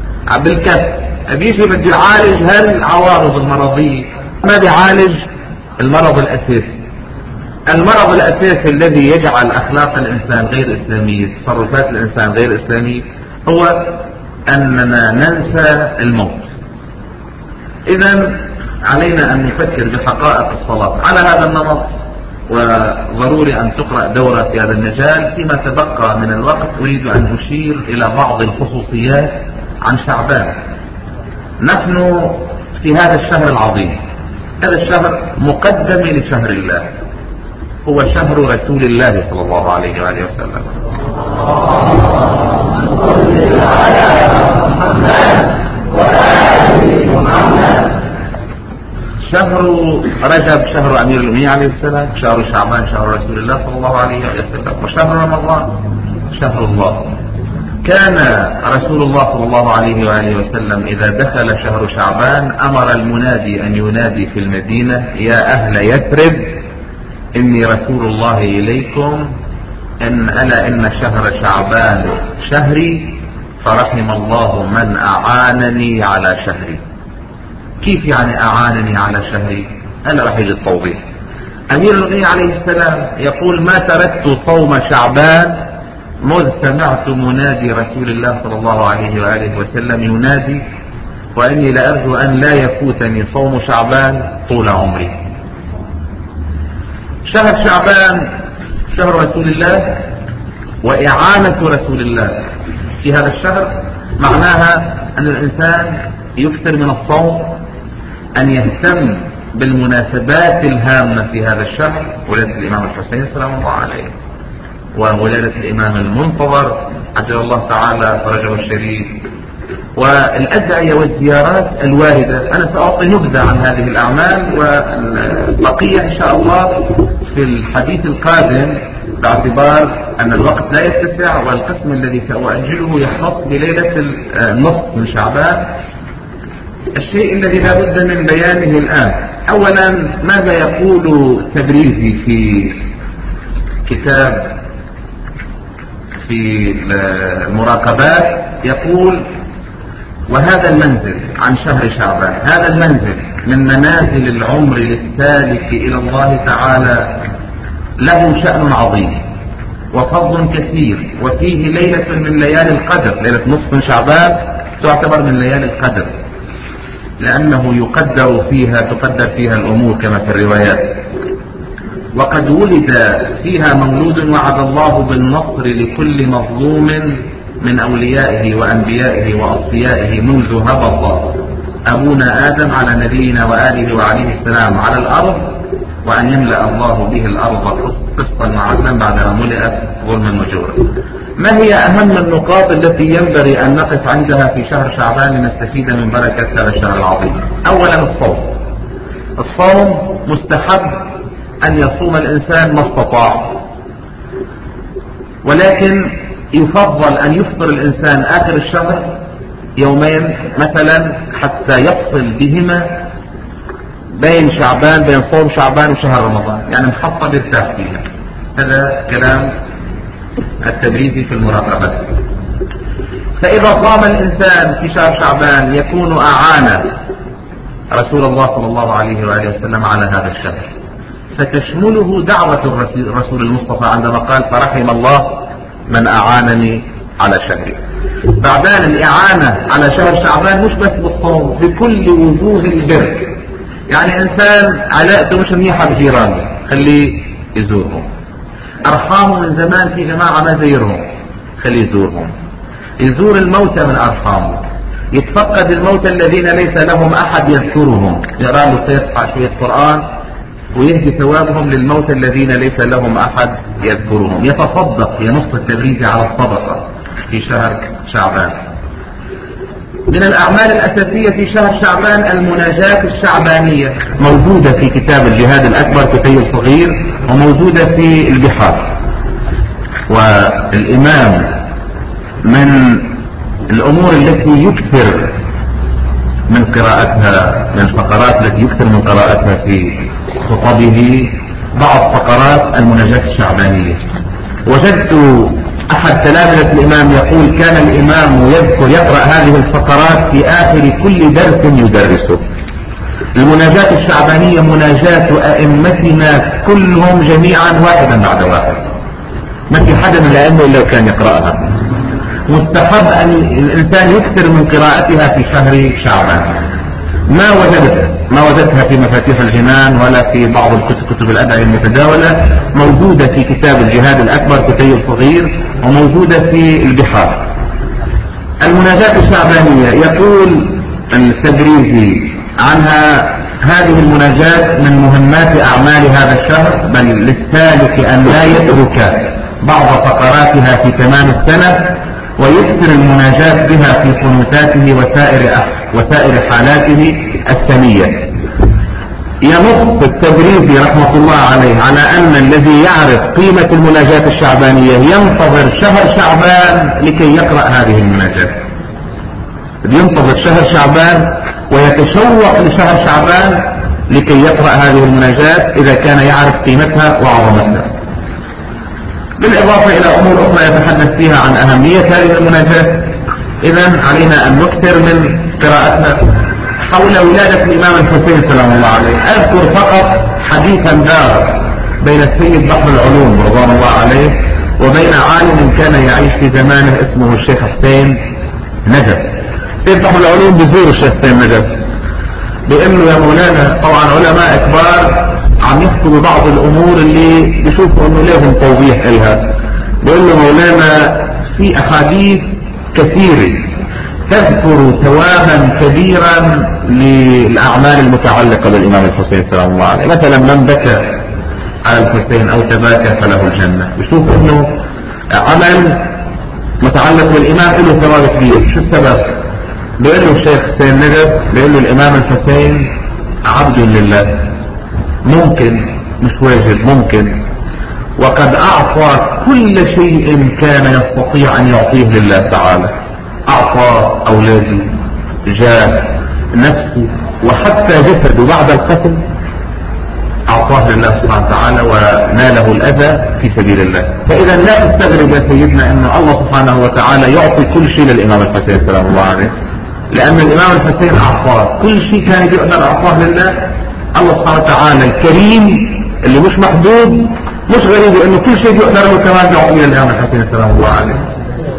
بالكف، بيجي بده يعالج هالعوارض المرضية، ما بيعالج المرض الأساسي المرض الأساسي الذي يجعل أخلاق الإنسان غير إسلامية، تصرفات الإنسان غير إسلامية، هو أننا ننسى الموت. إذا علينا أن نفكر بحقائق الصلاة على هذا النمط، وضروري أن تقرأ دورة في هذا المجال. فيما تبقى من الوقت أريد أن أشير إلى بعض الخصوصيات عن شعبان. نحن في هذا الشهر العظيم، هذا الشهر مقدم لشهر الله، هو شهر رسول الله صلى الله عليه وآله وسلم. شهر رجب شهر أمير المؤمنين عليه السلام، شهر شعبان شهر رسول الله صلى الله عليه وسلم، وشهر رمضان شهر الله. كان رسول الله صلى الله عليه وآله وسلم إذا دخل شهر شعبان أمر المنادي أن ينادي في المدينة: يا أهل يثرب إني رسول الله إليكم، إن ألا إن شهر شعبان شهري، فرحم الله من أعانني على شهري. كيف يعني أعانني على شهري؟ أنا راح يجي التوضيح. أمير المؤمنين عليه السلام يقول: ما تركت صوم شعبان مذ سمعت منادي رسول الله صلى الله عليه وآله وسلم ينادي، وإني لأرجو أن لا يفوتني صوم شعبان طول عمري. شهر شعبان شهر رسول الله، وإعانة رسول الله في هذا الشهر معناها أن الإنسان يكثر من الصوم، أن يهتم بالمناسبات الهامة في هذا الشهر، ولادة الإمام الحسين سلام الله عليه، وولادة الإمام المنتظر عجل الله تعالى فرجه الشريف، والأدعية والزيارات الواردة. أنا سأعطي نبذة عن هذه الأعمال، والبقية إن شاء الله في الحديث القادم، باعتبار أن الوقت لا يتسع، والقسم الذي سأؤجله يختص بليلة النصف من شعبان. الشيء الذي لا بد من بيانه الآن: أولا، ماذا يقول تبريزي في كتاب في المراقبات؟ يقول: وهذا المنزل عن شهر شعبان، هذا المنزل من منازل العمر للسالك إلى الله تعالى له شأن عظيم وفضل كثير، وفيه ليلة من ليالي القدر، ليلة نصف من شعبان تعتبر من ليالي القدر، لأنه يقدر فيها تقدر فيها الأمور كما في الروايات. وقد ولد فيها مولود وعد الله بالنصر لكل مظلوم من أوليائه وأنبيائه وأصفيائه منذ هبط أبونا آدم على نبينا وآله وعليه السلام على الأرض، وأن يملأ الله به الأرض قسطا وعدلا بعدما ملئت ظلما وجورا. ما هي أهم النقاط التي ينبغي أن نقف عندها في شهر شعبان لنستفيد من بركة هذا الشهر العظيم؟ أولا، الصوم. الصوم مستحب أن يصوم الإنسان ما استطاع، ولكن يفضل أن يفطر الإنسان آخر الشهر يومين مثلا، حتى يفصل بهما بين شعبان بين صوم شعبان وشهر رمضان، يعني محطة بيرتاح فيها. هذا كلام التبريزي في المراقبة. فإذا صام الإنسان في شهر شعبان يكون أعان رسول الله صلى الله عليه وآله وسلم على هذا الشهر، فتشمله دعوة الرسول المصطفى عندما قال: فرحم الله من أعانني على شهري. بعدين الإعانة على شهر شعبان مش بس بالصوم، بكل وجوه البر. يعني إنسان علاقته مش منيحة بجيرانه، خليه يزورهم. أرحامه من زمان في جماعة ما زيرهم، خليه يزورهم. يزور الموتى من أرحامه، يتفقد الموتى الذين ليس لهم أحد يذكرهم، يقرأ له سيقطع شوية قرآن ويهدي ثوابهم للموتى الذين ليس لهم أحد يذكرهم. يتصدق، ينص التبريز على الصدقة في شهر شعبان. من الأعمال الأساسية في شهر شعبان المناجاة الشعبانية، موجودة في كتاب الجهاد الأكبر كتيب صغير، وموجودة في البحار. والإمام من الأمور التي يكثر من قراءتها، من الفقرات التي يكثر من قراءتها في خطبه، بعض فقرات المناجاة الشعبانية. وجدت أحد تلامذة الإمام يقول: كان الإمام يذكر يقرأ هذه الفقرات في آخر كل درس يدرسه. المناجاة الشعبانية مناجاة أئمتنا كلهم جميعا واحدا بعد واحد، ما في حدا من الأئمة إلا كان يقرأها. مستحب أن الإنسان يكثر من قراءتها في شهر شعبان. ما وجدت ما وجدتها في مفاتيح الجنان ولا في بعض الكتب كتب الأدعية المتداولة، موجودة في كتاب الجهاد الأكبر كتيب صغير، وموجودة في البحار. المناجاة الشعبانية يقول التبريزي عنها: هذه المناجاة من مهمات أعمال هذا الشهر، بل للسالك أن لا يترك بعض فقراتها في تمام السنة، ويكثر المناجاة بها في قنوتاته وسائر وسائر حالاته السنية. ينص التبريزي رحمة الله عليه على أن الذي يعرف قيمة المناجاة الشعبانية ينتظر شهر شعبان لكي يقرأ هذه المناجاة، ينتظر شهر شعبان ويتشوق لشهر شعبان لكي يقرأ هذه المناجاة إذا كان يعرف قيمتها وعظمتها. بالإضافة إلى أمور أخرى يتحدث فيها عن أهمية هذه المناجاة. إذن علينا أن نكثر من قراءتنا. حول ولادة الإمام الحسين سلام الله عليه أذكر فقط حديثا دار بين السيد بحر العلوم رضوان الله عليه وبين عالم كان يعيش في زمانه اسمه الشيخ حسين نجف. السيد بحر العلوم بزور الشيخ حسين نجف، بيقول له: يا مولانا، طبعا علماء كبار عم يحكوا ببعض الأمور اللي بيشوفوا إنه لهم توضيح إلها. بيقول له: مولانا، في أحاديث كثيرة تذكر ثوابا كبيرا للأعمال المتعلقة بالإمام الحسين سلام الله عليه، مثلا من بكى على الحسين أو تباكى فله الجنة. بشوف إنه عمل متعلق بالإمام له ثواب كبير. شو السبب؟ بيقول له الشيخ حسين نجف، بيقول له: الإمام الحسين عبد لله، ممكن مش واجب، ممكن، وقد أعطى كل شيء كان يستطيع أن يعطيه لله تعالى. أعطى أولاده، جاه، نفسه، وحتى جسده بعد القتل أعطاه لله سبحانه وتعالى وناله الأذى في سبيل الله. فإذا لا تستغرب يا سيدنا أن الله سبحانه وتعالى يعطي كل شيء للإمام الحسين سلام الله عليه، لأن الإمام الحسين أعطاه كل شيء كان يقدر أعطاه لله. الله سبحانه وتعالى الكريم اللي مش محدود، مش غريب أنه كل شيء يقدر له كمان يعطيه للإمام الحسين سلام الله عليه.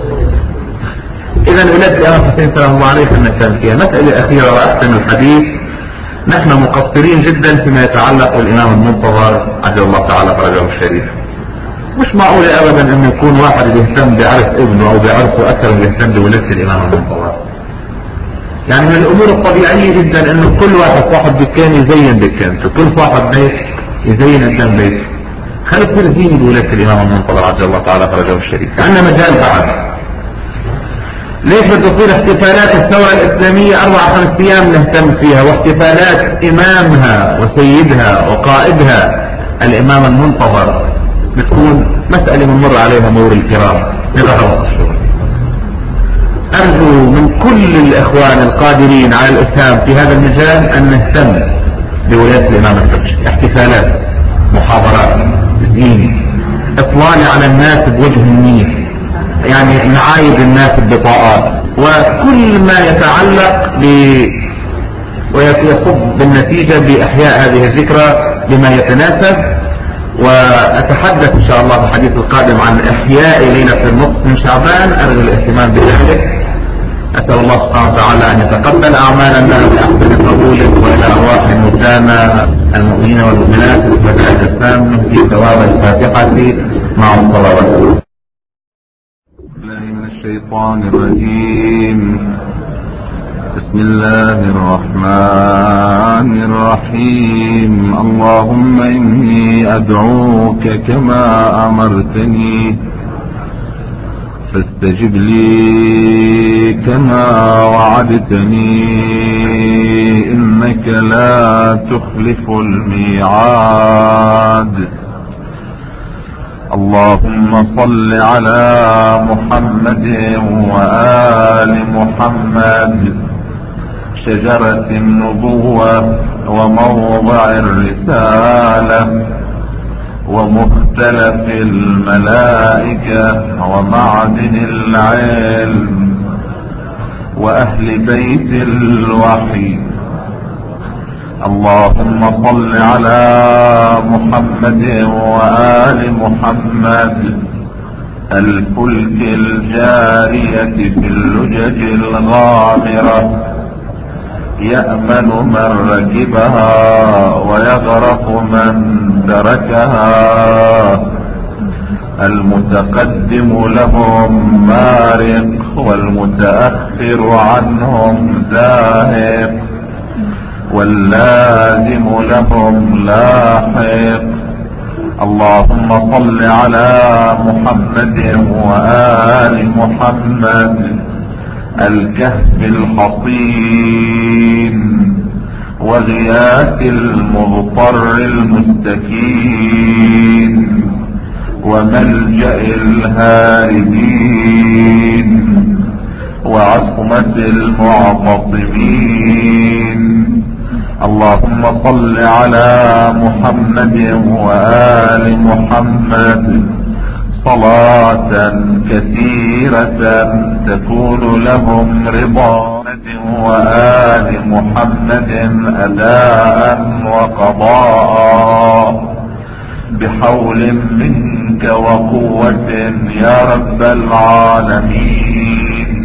إذا ولادة الإمام الحسين سلام الله عليه كنا فيها. مسألة أخيرة وأختم الحديث: نحن مقصرين جدا فيما يتعلق بالإمام المنتظر عجل الله تعالى فرجه الشريف. مش معقول أبدا أنه يكون واحد بيهتم بعرس ابنه أو بعرسه أكثر من بيهتم بولادة الإمام المنتظر. يعني من الأمور الطبيعية جدا أنه كل واحد صاحب دكان يزين دكانته، كل صاحب بيت يزين قدام بيته. خلي تصير زينة بولادة الإمام المنتظر عجل الله تعالى فرجه الشريف. عندنا مجال بعد. ليش بتصير احتفالات الثورة الإسلامية أربع خمس أيام نهتم فيها، واحتفالات إمامها وسيدها وقائدها الإمام المنتظر بتكون مسألة بنمر عليها مرور الكرام بغرض الشغل. أرجو من كل الإخوان القادرين على الإسهام في هذا المجال أن نهتم بولادة الإمام الحسين. احتفالات، محاضرات، زين، إطلال على الناس بوجه النية، يعني نعايد الناس ببطاقات، وكل ما يتعلق ب ويصب بالنتيجة بإحياء هذه الذكرى بما يتناسب. وأتحدث إن شاء الله في الحديث القادم عن إحياء ليلة النصف من شعبان، أرجو الاهتمام بذلك. أسأل الله سبحانه وتعالى أن يتقبل أعمالنا بأحسن قبول، وإلى أرواح الموتانا المؤمنين والمؤمنات والشهداء الإسلام نهدي ثواب الفاتحة مع الصلوات. من الشيطان الرجيم. بسم الله الرحمن الرحيم. اللهم إني أدعوك كما أمرتني فاستجب لي كما وعدتني إنك لا تخلف الميعاد. اللهم صل على محمد وآل محمد، شجرة النبوة وموضع الرسالة ومختلف الملائكة ومعدن العلم وأهل بيت الوحي، اللهم صل على محمد وآل محمد الفلك الجارية في اللجج الغامرة يأمن من ركبها ويغرق من تركها المتقدم لهم مارق والمتأخر عنهم زاهق واللازم لهم لاحق. اللهم صل على محمد وآل محمد الكهف الحصين وغياث المضطر المستكين وملجأ الهاربين وعصمة المعتصمين. اللهم صل على محمد وآل محمد صلاة كثيرة تكون لهم رضا وآل محمد أداء وقضاء بحول منك وقوة يا رب العالمين.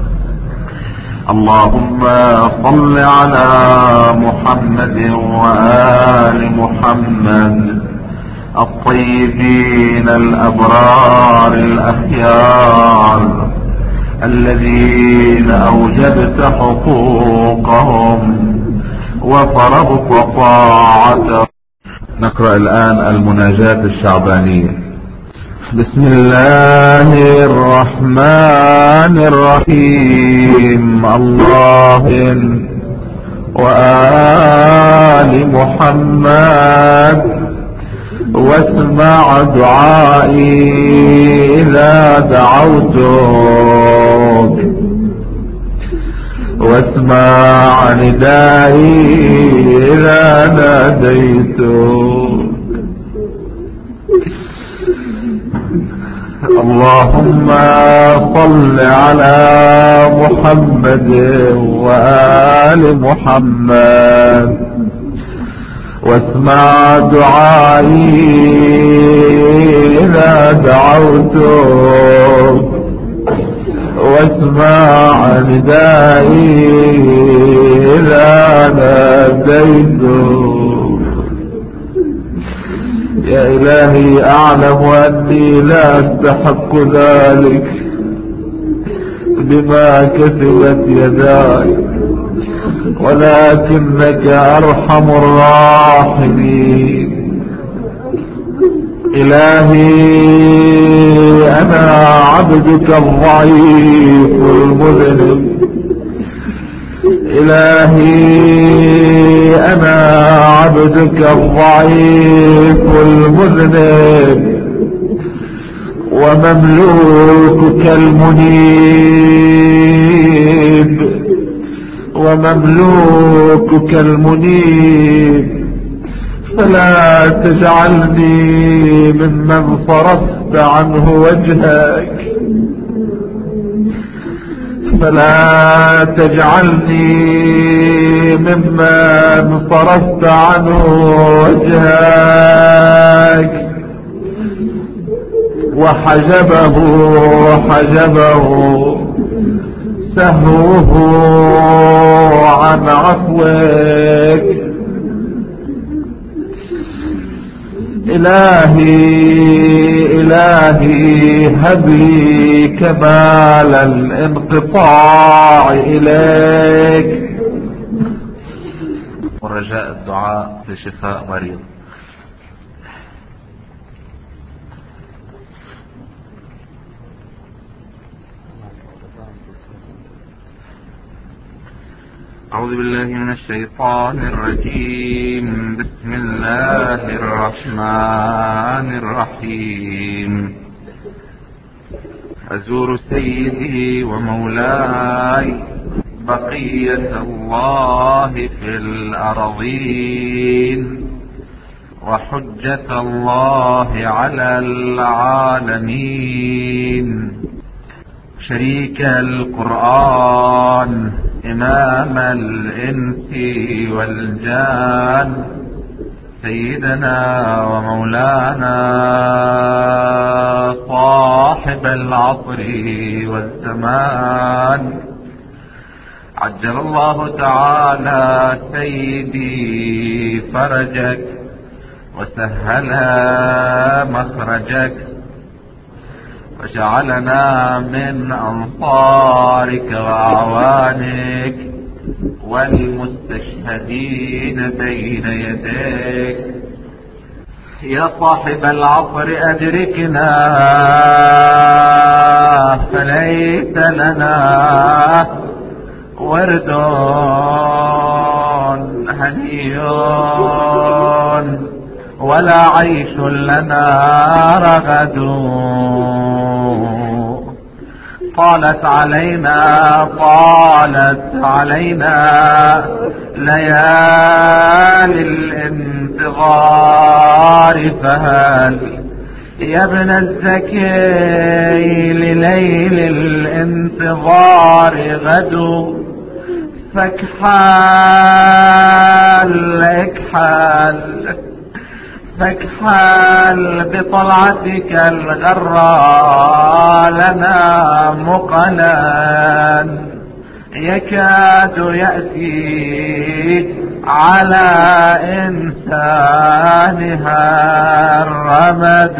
اللهم صل على محمد وآل محمد الطيبين الأبرار الأخيار الذين أوجبت حقوقهم وفرضت طاعتهم. نقرأ الآن المناجاة الشعبانية. بسم الله الرحمن الرحيم. الله وآل محمد واسمع دعائي إذا دعوتك واسمع ندائي إذا ناديتك. اللهم صل على محمد وآل محمد واسمع دعائي إذا دعوتك واسمع ندائي إذا ناديتك. يا إلهي أعلم أني لا أستحق ذلك بما كسبت يداي ولكنك أرحم الراحمين. إلهي أنا عبدك الضعيف المذنب. إلهي أنا عبدك الضعيف المذنب ومملوكك المنيب ومملوكك المنيب. فلا تجعلني ممن صرفت عنه وجهك فلا تجعلني ممن صرفت عنه وجهك وحجبه حجبه سهوه عن عفوك. إلهي إلهي هب لي كمال الانقطاع إليك. ورجاء الدعاء لشفاء مريض. أعوذ بالله من الشيطان الرجيم. بسم الله الرحمن الرحيم. أزور سيدي ومولاي بقية الله في الأرضين وحجة الله على العالمين شريك القرآن إمام الإنس والجان سيدنا ومولانا صاحب العصر والزمان عجل الله تعالى سيدي فرجك وسهل مخرجك وجعلنا من أنصارك وأعوانك والمستشهدين بين يديك. يا صاحب العصر أدركنا فليس لنا ورد هني ولا عيش لنا رغد. طالت علينا طالت علينا ليالي الانتظار فهل يا ابن الزكي لليل الانتظار غد. فاكحال اكحال فاكحال بطلعتك الغراء لنا مقلا يكاد يأتي على إنسانها الرمد.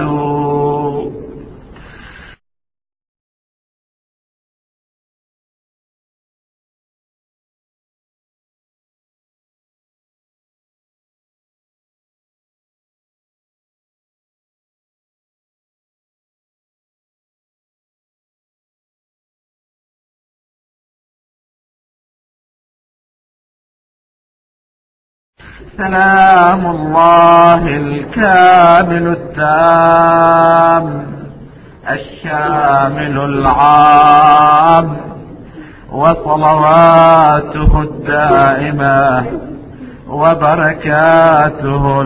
سلام الله الكامل التام الشامل العام وصلواته الدائمة وبركاته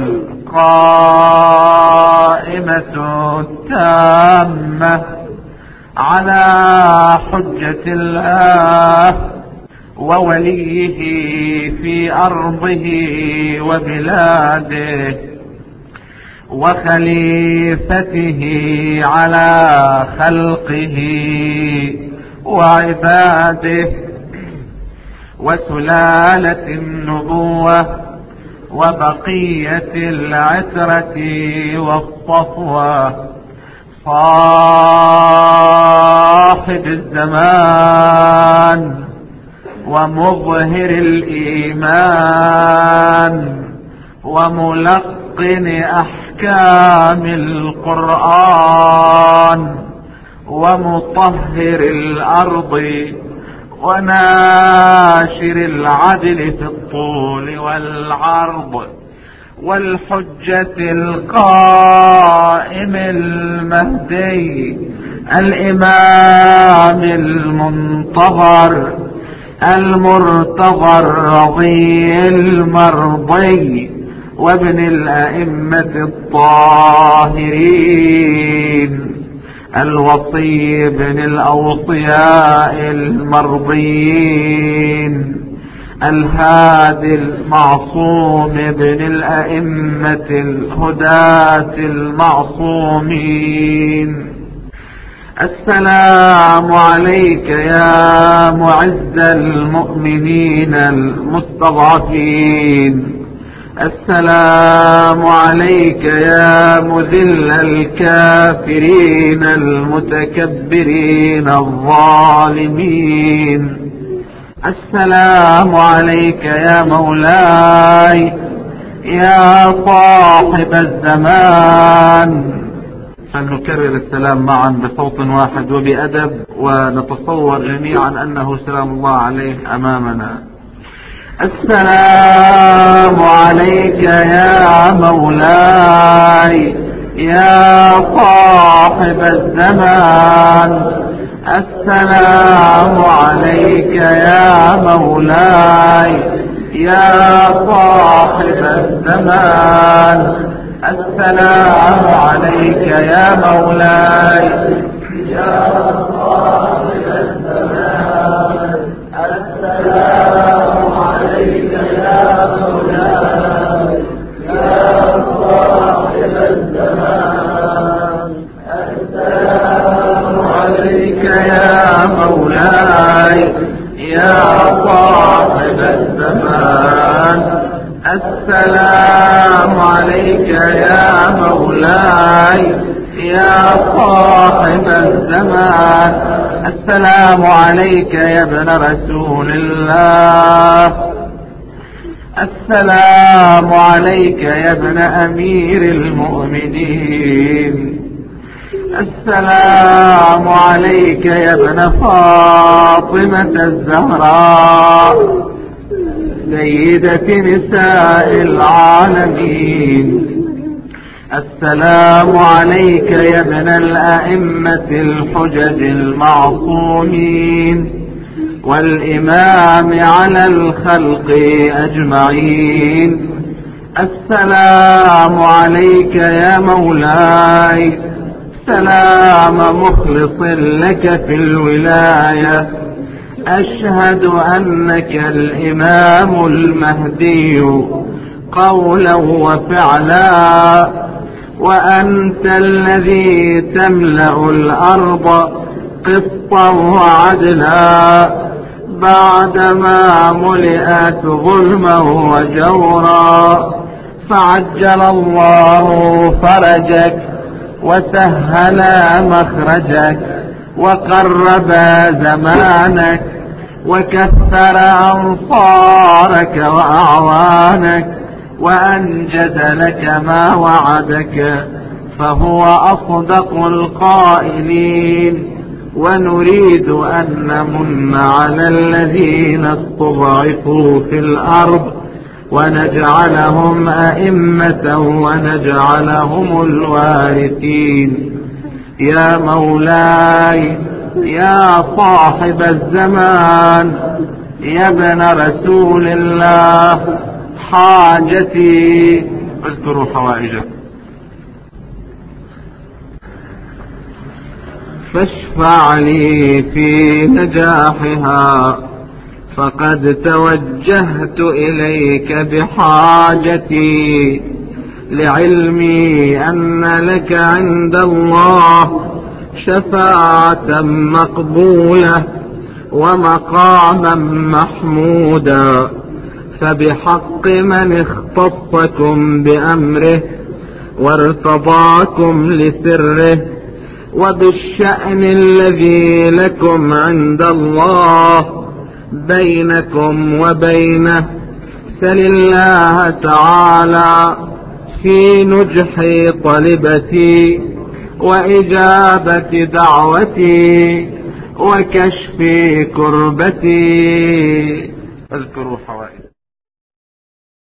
القائمة التامة على حجة الله ووليه في أرضه وبلاده وخليفته على خلقه وعباده وسلالة النبوة وبقية العترة والصفوة صاحب الزمان ومظهر الإيمان وملقن أحكام القرآن ومطهر الأرض وناشر العدل في الطول والعرض والحجة القائم المهدي الإمام المنتظر المرتضى الرضي المرضي وابن الأئمة الطاهرين الوصي ابن الأوصياء المرضيين الهادي المعصوم ابن الأئمة الهداة المعصومين. السلام عليك يا معز المؤمنين المستضعفين. السلام عليك يا مذل الكافرين المتكبرين الظالمين. السلام عليك يا مولاي يا صاحب الزمان. فلنكرر السلام معا بصوت واحد وبأدب ونتصور جميعا أنه سلام الله عليه أمامنا. السلام عليك يا مولاي يا صاحب الزمان. السلام عليك يا مولاي يا صاحب الزمان. السلام عليك يا مولاي يا صاحب مولاي يا صاحب الزمان السلام عليك يا مولاي يا صاحب الزمان السلام عليك يا ابن رسول الله السلام عليك يا ابن أمير المؤمنين السلام عليك يا ابن فاطمة الزهراء سيدة نساء العالمين السلام عليك يا ابن الأئمة الحجج المعصومين والإمام على الخلق أجمعين السلام عليك يا مولاي سلام مخلص لك في الولاية أشهد أنك الإمام المهدي قولا وفعلا وأنت الذي تملأ الأرض قسطا وعدلا بعدما ملئت ظلما وجورا فعجل الله فرجك وسهل مخرجك وقرب زمانك وكثر أنصارك وأعوانك وأنجز لك ما وعدك فهو أصدق القائلين ونريد أن نمن على الذين استضعفوا في الأرض ونجعلهم أئمة ونجعلهم الوارثين يا مولاي يا صاحب الزمان يا ابن رسول الله حاجتي اذكروا حوائجك فاشفع لي في نجاحها فقد توجهت إليك بحاجتي لعلمي أن لك عند الله شفاعة مقبولة ومقاما محمودا فبحق من اختصكم بأمره وارتضاكم لسره وبالشأن الذي لكم عند الله بينكم وبينه سل الله تعالى في نجح طلبتي وإجابة دعوتي وكشف كربتي اذكروا حوائج